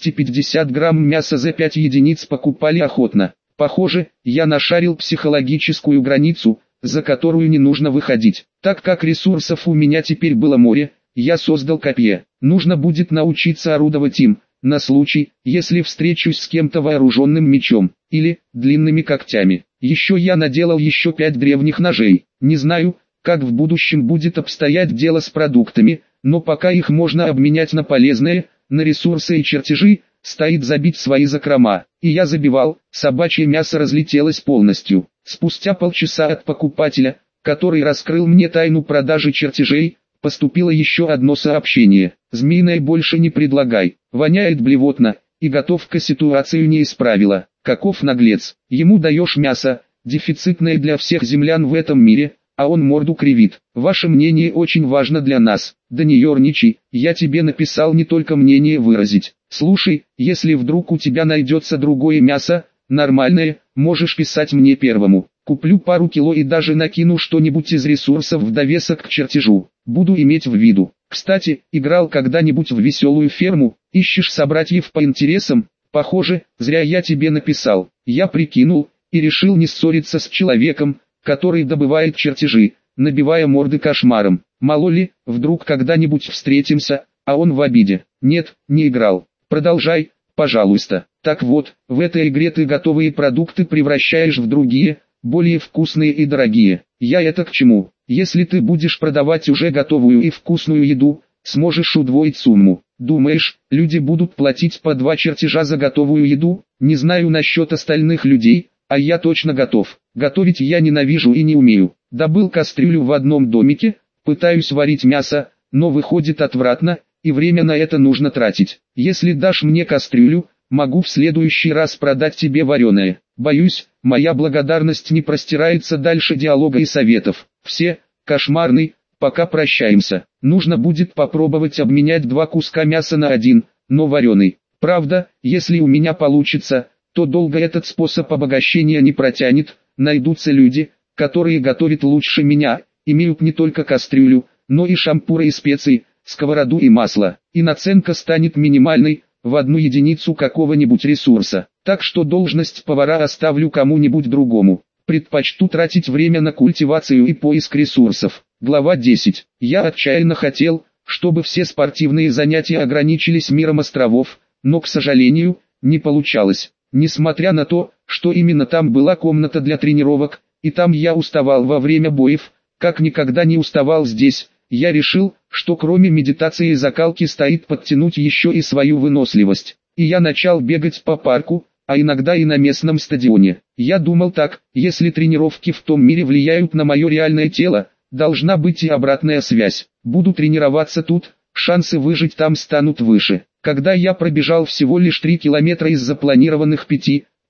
250 грамм мяса за 5 единиц покупали охотно. Похоже, я нашарил психологическую границу, за которую не нужно выходить. Так как ресурсов у меня теперь было море, я создал копье. Нужно будет научиться орудовать им, на случай, если встречусь с кем-то вооруженным мечом, или длинными когтями. Еще я наделал еще 5 древних ножей. Не знаю, как в будущем будет обстоять дело с продуктами, но пока их можно обменять на полезные, на ресурсы и чертежи, стоит забить свои закрома. И я забивал, собачье мясо разлетелось полностью. Спустя полчаса от покупателя, который раскрыл мне тайну продажи чертежей, поступило еще одно сообщение. «Змеиное больше не предлагай, воняет блевотно, и готовка ситуацию не исправила. Каков наглец, ему даешь мясо, дефицитное для всех землян в этом мире, а он морду кривит. Ваше мнение очень важно для нас. Да не ерничай, я тебе написал не только мнение выразить. Слушай, если вдруг у тебя найдется другое мясо, нормальное, можешь писать мне первому. Куплю пару кило и даже накину что-нибудь из ресурсов в довесок к чертежу. Буду иметь в виду. Кстати, играл когда-нибудь в веселую ферму, ищешь собратьев по интересам? Похоже, зря я тебе написал. Я прикинул, и решил не ссориться с человеком, который добывает чертежи, набивая морды кошмаром. Мало ли, вдруг когда-нибудь встретимся, а он в обиде. Нет, не играл. Продолжай, пожалуйста. Так вот, в этой игре ты готовые продукты превращаешь в другие, более вкусные и дорогие. Я это к чему? Если ты будешь продавать уже готовую и вкусную еду, сможешь удвоить сумму. Думаешь, люди будут платить по 2 чертежа за готовую еду? Не знаю насчет остальных людей, а я точно готов. Готовить я ненавижу и не умею. Добыл кастрюлю в одном домике, пытаюсь варить мясо, но выходит отвратно, и время на это нужно тратить. Если дашь мне кастрюлю, могу в следующий раз продать тебе вареное. Боюсь, моя благодарность не простирается дальше диалога и советов. Все, кошмарный, пока прощаемся. Нужно будет попробовать обменять 2 куска мяса на 1, но вареный. Правда, если у меня получится, то долго этот способ обогащения не протянет. Найдутся люди, которые готовят лучше меня, имеют не только кастрюлю, но и шампуры и специи, сковороду и масло. И наценка станет минимальной, в 1 единицу какого-нибудь ресурса. Так что должность повара оставлю кому-нибудь другому. Предпочту тратить время на культивацию и поиск ресурсов. Глава 10. Я отчаянно хотел, чтобы все спортивные занятия ограничились миром островов, но, к сожалению, не получалось. Несмотря на то, что именно там была комната для тренировок, и там я уставал во время боев, как никогда не уставал здесь, я решил, что кроме медитации и закалки стоит подтянуть еще и свою выносливость. И я начал бегать по парку, а иногда и на местном стадионе. Я думал так, если тренировки в том мире влияют на мое реальное тело, должна быть и обратная связь. Буду тренироваться тут, шансы выжить там станут выше. Когда я пробежал всего лишь 3 километра из запланированных 5,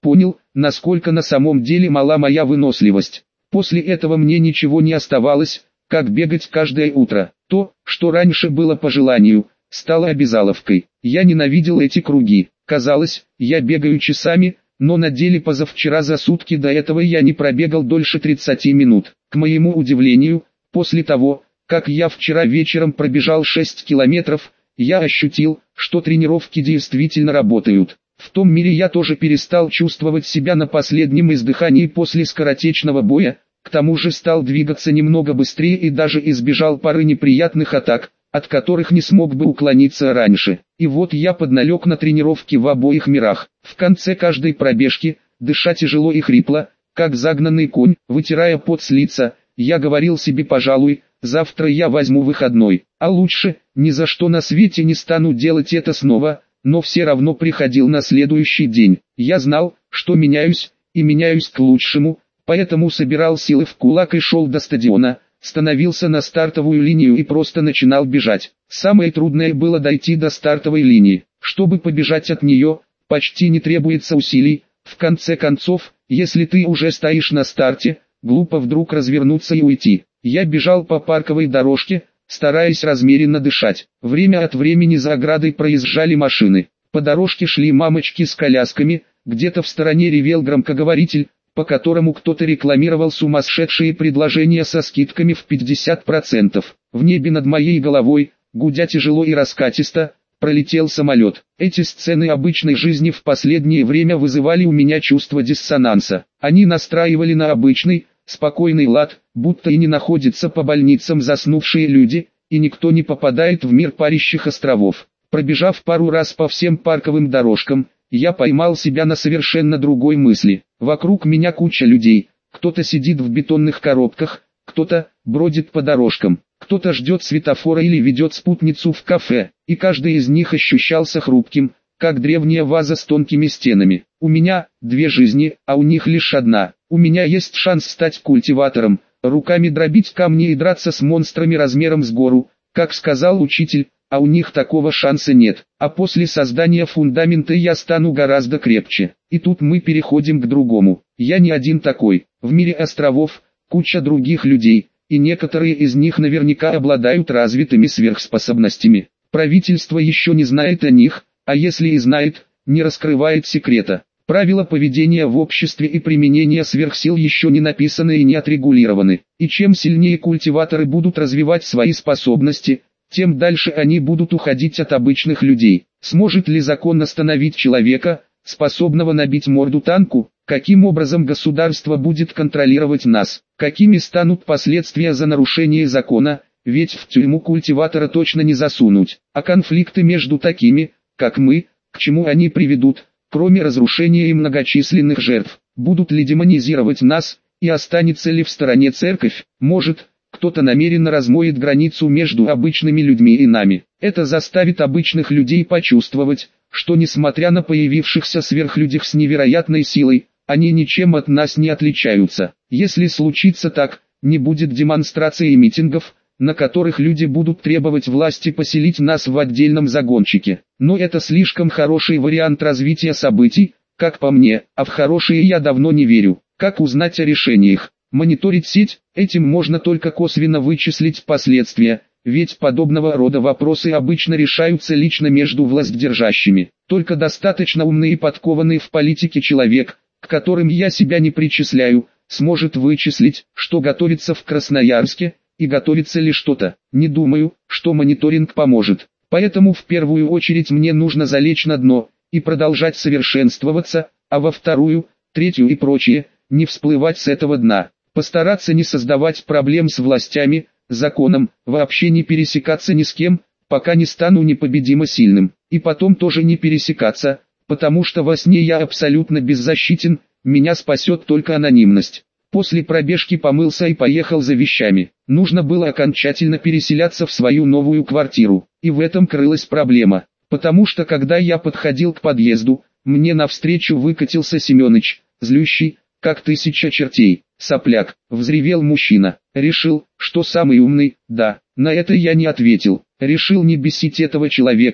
понял, насколько на самом деле мала моя выносливость. После этого мне ничего не оставалось, как бегать каждое утро. То, что раньше было по желанию, стало обязаловкой. Я ненавидел эти круги. Казалось, я бегаю часами, но на деле позавчера за сутки до этого я не пробегал дольше 30 минут. К моему удивлению, после того, как я вчера вечером пробежал 6 километров, я ощутил, что тренировки действительно работают. В том мире я тоже перестал чувствовать себя на последнем издыхании после скоротечного боя, к тому же стал двигаться немного быстрее и даже избежал пары неприятных атак, от которых не смог бы уклониться раньше. И вот я подналег на тренировки в обоих мирах. В конце каждой пробежки, дыша тяжело и хрипло, как загнанный конь, вытирая пот с лица, я говорил себе: пожалуй, завтра я возьму выходной, а лучше, ни за что на свете не стану делать это снова, но все равно приходил на следующий день. Я знал, что меняюсь, и меняюсь к лучшему, поэтому собирал силы в кулак и шел до стадиона, становился на стартовую линию и просто начинал бежать. Самое трудное было дойти до стартовой линии. Чтобы побежать от нее, почти не требуется усилий. В конце концов, если ты уже стоишь на старте, глупо вдруг развернуться и уйти. Я бежал по парковой дорожке, стараясь размеренно дышать. Время от времени за оградой проезжали машины. По дорожке шли мамочки с колясками, где-то в стороне ревел громкоговоритель, по которому кто-то рекламировал сумасшедшие предложения со скидками в 50%. В небе над моей головой, гудя тяжело и раскатисто, пролетел самолет. Эти сцены обычной жизни в последнее время вызывали у меня чувство диссонанса. Они настраивали на обычный, спокойный лад, будто и не находятся по больницам заснувшие люди, и никто не попадает в мир парящих островов. Пробежав пару раз по всем парковым дорожкам, я поймал себя на совершенно другой мысли. Вокруг меня куча людей, кто-то сидит в бетонных коробках, кто-то бродит по дорожкам, кто-то ждет светофора или ведет спутницу в кафе, и каждый из них ощущался хрупким, как древняя ваза с тонкими стенами. У меня две жизни, а у них лишь одна. У меня есть шанс стать культиватором, руками дробить камни и драться с монстрами размером с гору, как сказал учитель, а у них такого шанса нет. А после создания фундамента я стану гораздо крепче. И тут мы переходим к другому. Я не один такой. В мире островов куча других людей, и некоторые из них наверняка обладают развитыми сверхспособностями. Правительство еще не знает о них, а если и знает, не раскрывает секрета. Правила поведения в обществе и применения сверхсил еще не написаны и не отрегулированы. И чем сильнее культиваторы будут развивать свои способности, тем дальше они будут уходить от обычных людей. Сможет ли закон остановить человека, способного набить морду танку? Каким образом государство будет контролировать нас? Какими станут последствия за нарушение закона? Ведь в тюрьму культиватора точно не засунуть. А конфликты между такими, как мы, к чему они приведут, кроме разрушения и многочисленных жертв? Будут ли демонизировать нас, и останется ли в стороне церковь? Может, кто-то намеренно размоет границу между обычными людьми и нами. Это заставит обычных людей почувствовать, что несмотря на появившихся сверхлюдях с невероятной силой, они ничем от нас не отличаются. Если случится так, не будет демонстраций и митингов, на которых люди будут требовать власти поселить нас в отдельном загончике. Но это слишком хороший вариант развития событий, как по мне, а в хорошие я давно не верю. Как узнать о решениях? Мониторить сеть, этим можно только косвенно вычислить последствия, ведь подобного рода вопросы обычно решаются лично между властдержащими. Только достаточно умный и подкованный в политике человек, к которым я себя не причисляю, сможет вычислить, что готовится в Красноярске, и готовится ли что-то. Не думаю, что мониторинг поможет. Поэтому в первую очередь мне нужно залечь на дно, и продолжать совершенствоваться, а во вторую, третью и прочее, не всплывать с этого дна. Постараться не создавать проблем с властями, законом, вообще не пересекаться ни с кем, пока не стану непобедимо сильным. И потом тоже не пересекаться, потому что во сне я абсолютно беззащитен, меня спасет только анонимность. После пробежки помылся и поехал за вещами. Нужно было окончательно переселяться в свою новую квартиру. И в этом крылась проблема. Потому что когда я подходил к подъезду, мне навстречу выкатился Семёныч, злющий, как 1000 чертей. «Сопляк», — взревел мужчина. Решил, что самый умный, да. На это я не ответил. Решил не бесить этого человека,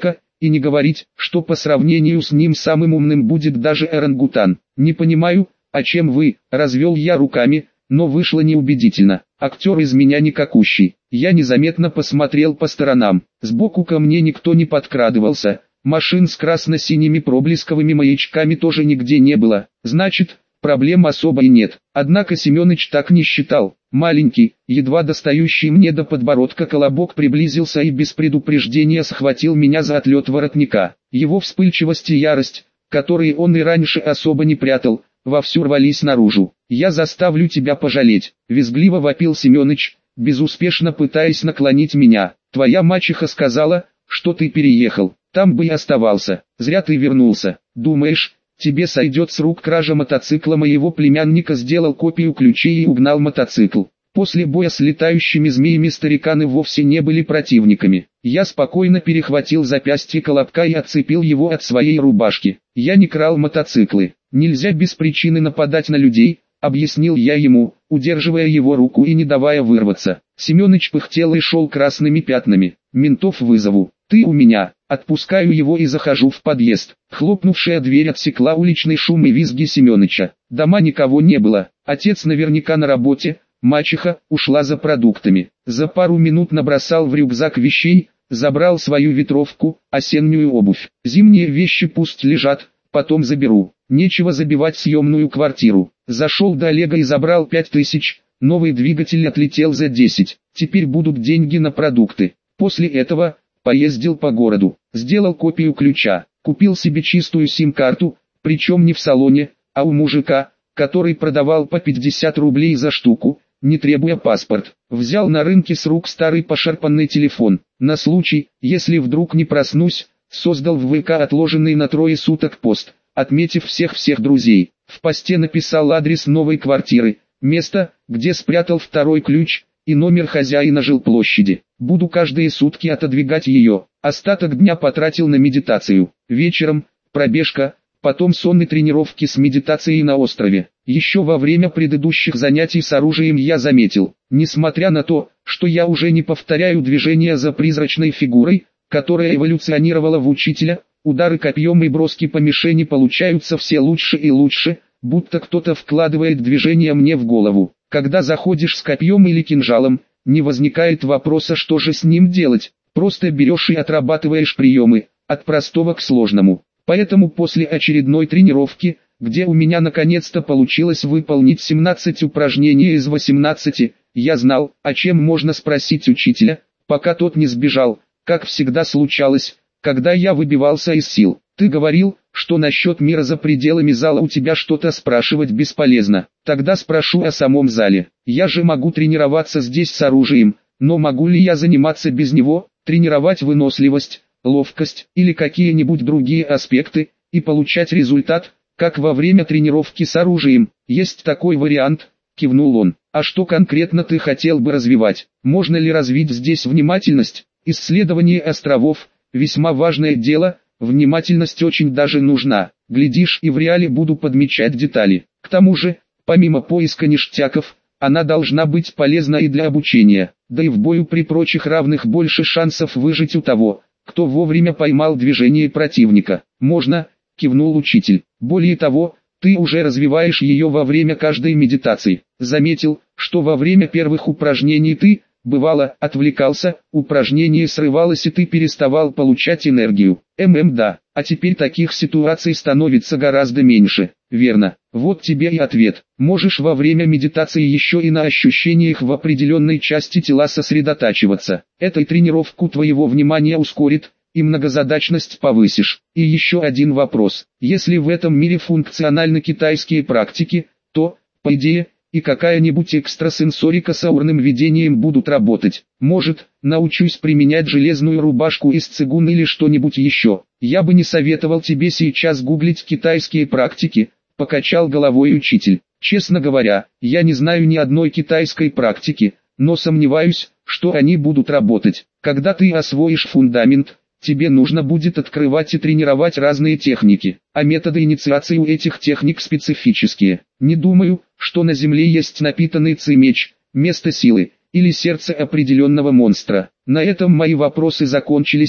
и не говорить, что по сравнению с ним самым умным будет даже орангутан. Не понимаю, о чем вы, развел я руками, но вышло неубедительно. Актер из меня никакущий. Я незаметно посмотрел по сторонам. Сбоку ко мне никто не подкрадывался. Машин с красно-синими проблесковыми маячками тоже нигде не было. Значит, проблем особо и нет. Однако Семёныч так не считал. Маленький, едва достающий мне до подбородка колобок приблизился и без предупреждения схватил меня за отлет воротника. Его вспыльчивость и ярость, которые он и раньше особо не прятал, вовсю рвались наружу. «Я заставлю тебя пожалеть», — визгливо вопил Семёныч, безуспешно пытаясь наклонить меня. «Твоя мачеха сказала, что ты переехал, там бы и оставался. Зря ты вернулся. Думаешь, тебе сойдет с рук кража мотоцикла моего племянника?» Сделал копию ключей и угнал мотоцикл. После боя с летающими змеями стариканы вовсе не были противниками. Я спокойно перехватил запястье колобка и отцепил его от своей рубашки. «Я не крал мотоциклы. Нельзя без причины нападать на людей», — объяснил я ему, удерживая его руку и не давая вырваться. Семёныч пыхтел и шел красными пятнами. «Ментов вызову. Ты у меня». Отпускаю его и захожу в подъезд. Хлопнувшая дверь отсекла уличный шум и визги Семёныча. Дома никого не было. Отец наверняка на работе, мачеха ушла за продуктами. За пару минут набросал в рюкзак вещей, забрал свою ветровку, осеннюю обувь. Зимние вещи пусть лежат, потом заберу. Нечего забивать съемную квартиру. Зашел до Олега и забрал 5000, новый двигатель отлетел за 10. Теперь будут деньги на продукты. После этого поездил по городу, сделал копию ключа, купил себе чистую сим-карту, причем не в салоне, а у мужика, который продавал по 50 рублей за штуку, не требуя паспорт. Взял на рынке с рук старый пошарпанный телефон. На случай, если вдруг не проснусь, создал в ВК отложенный на 3 суток пост, отметив всех друзей. В посте написал адрес новой квартиры, место, где спрятал второй ключ, и номер хозяина жилплощади. Буду каждые сутки отодвигать ее. Остаток дня потратил на медитацию. Вечером пробежка, потом сон и тренировки с медитацией на острове. Еще во время предыдущих занятий с оружием я заметил, несмотря на то, что я уже не повторяю движения за призрачной фигурой, которая эволюционировала в учителя, удары копьем и броски по мишени получаются все лучше и лучше, будто кто-то вкладывает движение мне в голову. Когда заходишь с копьем или кинжалом, не возникает вопроса, что же с ним делать, просто берешь и отрабатываешь приемы, от простого к сложному. Поэтому после очередной тренировки, где у меня наконец-то получилось выполнить 17 упражнений из 18, я знал, о чем можно спросить учителя, пока тот не сбежал, как всегда случалось, когда я выбивался из сил. «Ты говорил, что насчет мира за пределами зала у тебя что-то спрашивать бесполезно. Тогда спрошу о самом зале. Я же могу тренироваться здесь с оружием, но могу ли я заниматься без него, тренировать выносливость, ловкость или какие-нибудь другие аспекты, и получать результат, как во время тренировки с оружием?» «Есть такой вариант», — кивнул он. «А что конкретно ты хотел бы развивать? Можно ли развить здесь внимательность? Исследование островов — весьма важное дело. Внимательность очень даже нужна. Глядишь, и в реале буду подмечать детали. К тому же, помимо поиска ништяков, она должна быть полезна и для обучения. Да и в бою при прочих равных больше шансов выжить у того, кто вовремя поймал движение противника». «Можно», — кивнул учитель. «Более того, ты уже развиваешь ее во время каждой медитации. Заметил, что во время первых упражнений ты, бывало, отвлекался, упражнение срывалось и ты переставал получать энергию. Да, а теперь таких ситуаций становится гораздо меньше, верно? Вот тебе и ответ. Можешь во время медитации еще и на ощущениях в определенной части тела сосредотачиваться. Это и тренировку твоего внимания ускорит, и многозадачность повысишь. И еще один вопрос. Если в этом мире функциональны китайские практики, то, по идее, и какая-нибудь экстрасенсорика с аурным видением будут работать. Может, научусь применять железную рубашку из цигун или что-нибудь еще. Я бы не советовал тебе сейчас гуглить китайские практики», — покачал головой учитель. «Честно говоря, я не знаю ни одной китайской практики, но сомневаюсь, что они будут работать. Когда ты освоишь фундамент, тебе нужно будет открывать и тренировать разные техники, а методы инициации у этих техник специфические. Не думаю, что на Земле есть напитанный ци-меч, место силы, или сердце определенного монстра. На этом мои вопросы закончились.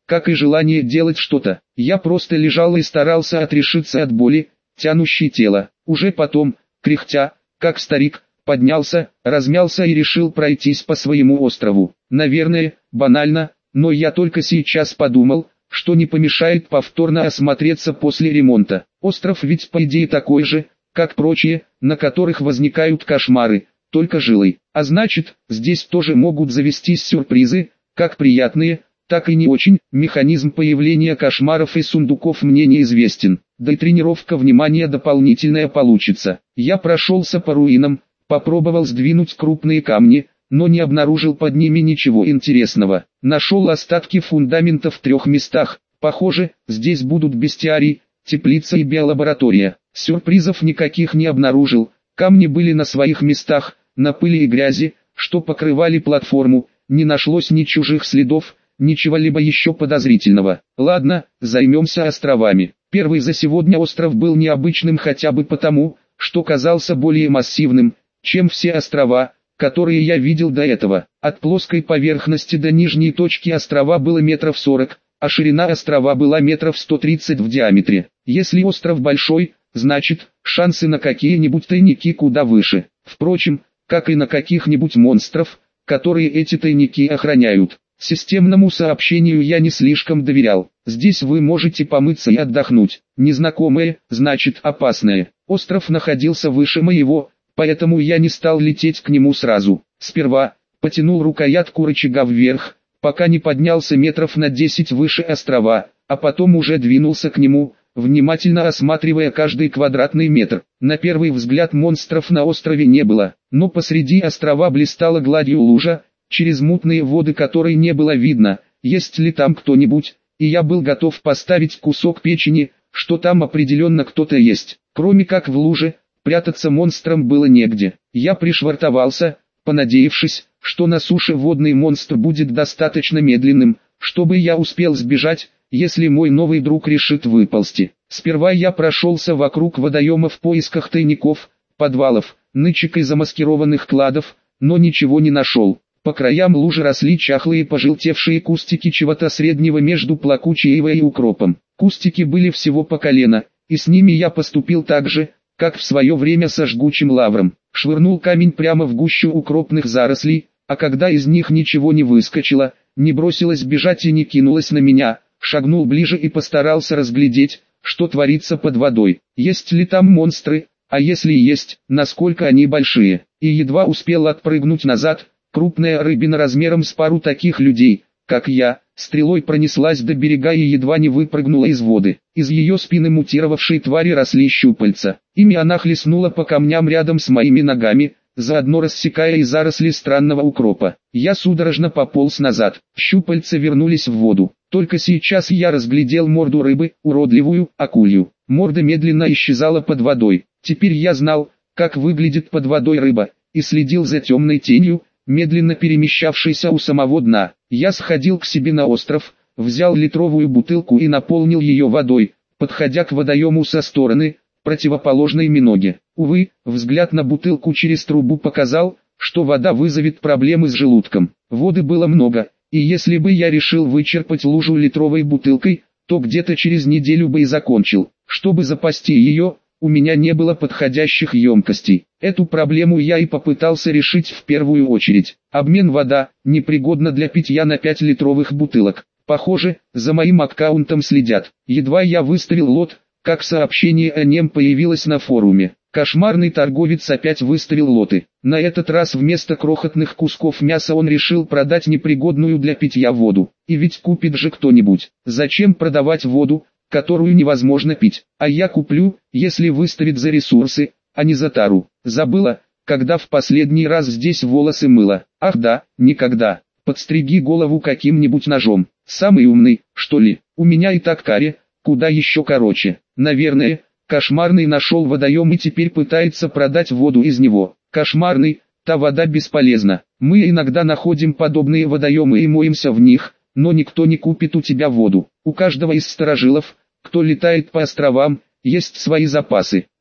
как и желание делать что-то. Я просто лежал и старался отрешиться от боли, тянущей тело. Уже потом, кряхтя, как старик, поднялся, размялся и решил пройтись по своему острову. Наверное, банально, но я только сейчас подумал, что не помешает повторно осмотреться после ремонта. Остров ведь по идее такой же, как прочие, на которых возникают кошмары, только жилой. А значит, здесь тоже могут завестись сюрпризы, как приятные, так и не очень. Механизм появления кошмаров и сундуков мне неизвестен, да и тренировка внимания дополнительная получится. Я прошелся по руинам, попробовал сдвинуть крупные камни, но не обнаружил под ними ничего интересного. Нашел остатки фундамента в 3 местах. Похоже, здесь будут бестиарий, теплица и биолаборатория. Сюрпризов никаких не обнаружил. Камни были на своих местах, на пыли и грязи, что покрывали платформу. Не нашлось ни чужих следов, ничего-либо еще подозрительного. Ладно, займемся островами. Первый за сегодня остров был необычным хотя бы потому, что казался более массивным, чем все острова, которые я видел до этого. От плоской поверхности до нижней точки острова было метров 40, а ширина острова была метров 130 в диаметре. Если остров большой, значит, шансы на какие-нибудь тайники куда выше. Впрочем, как и на каких-нибудь монстров, которые эти тайники охраняют. Системному сообщению я не слишком доверял. Здесь вы можете помыться и отдохнуть. Незнакомое, значит опасное. Остров находился выше моего, поэтому я не стал лететь к нему сразу. Сперва потянул рукоятку рычага вверх, пока не поднялся метров на 10 выше острова, а потом уже двинулся к нему, внимательно осматривая каждый квадратный метр. На первый взгляд монстров на острове не было, но посреди острова блистала гладью лужа, через мутные воды которой не было видно, есть ли там кто-нибудь, и я был готов поставить кусок печени, что там определенно кто-то есть. Кроме как в луже, прятаться монстрам было негде. Я пришвартовался, понадеявшись, что на суше водный монстр будет достаточно медленным, чтобы я успел сбежать, если мой новый друг решит выползти. Сперва я прошелся вокруг водоема в поисках тайников, подвалов, нычек и замаскированных кладов, но ничего не нашел. По краям лужи росли чахлые пожелтевшие кустики чего-то среднего между плакучей ивой и укропом. Кустики были всего по колено, и с ними я поступил так же, как в свое время со жгучим лавром. Швырнул камень прямо в гущу укропных зарослей, а когда из них ничего не выскочило, не бросилась бежать и не кинулась на меня, шагнул ближе и постарался разглядеть, что творится под водой. Есть ли там монстры, а если есть, насколько они большие. И едва успел отпрыгнуть назад. Крупная рыбина размером с пару таких людей, как я, стрелой пронеслась до берега и едва не выпрыгнула из воды. Из ее спины мутировавшей твари росли щупальца. Ими она хлестнула по камням рядом с моими ногами, заодно рассекая и заросли странного укропа. Я судорожно пополз назад. Щупальца вернулись в воду. Только сейчас я разглядел морду рыбы, уродливую, акулью. Морда медленно исчезала под водой. Теперь я знал, как выглядит под водой рыба, и следил за темной тенью, медленно перемещавшийся у самого дна. Я сходил к себе на остров, взял литровую бутылку и наполнил ее водой, подходя к водоему со стороны, противоположной Миноге. Увы, взгляд на бутылку через трубу показал, что вода вызовет проблемы с желудком. Воды было много, и если бы я решил вычерпать лужу литровой бутылкой, то где-то через неделю бы и закончил. Чтобы запасти ее, у меня не было подходящих емкостей. Эту проблему я и попытался решить в первую очередь. Обмен вода, непригодна для питья на 5-литровых бутылок. Похоже, за моим аккаунтом следят. Едва я выставил лот, как сообщение о нем появилось на форуме. Кошмарный торговец опять выставил лоты. На этот раз вместо крохотных кусков мяса он решил продать непригодную для питья воду. И ведь купит же кто-нибудь. Зачем продавать воду, которую невозможно пить? А я куплю, если выставит за ресурсы, а не за тару. Забыла, когда в последний раз здесь волосы мыла. Ах да, никогда. Подстриги голову каким-нибудь ножом. Самый умный, что ли? У меня и так каре, куда еще короче. Наверное, Кошмарный нашел водоем и теперь пытается продать воду из него. Кошмарный, та вода бесполезна. Мы иногда находим подобные водоемы и моемся в них, но никто не купит у тебя воду. У каждого из старожилов, кто летает по островам, есть свои запасы.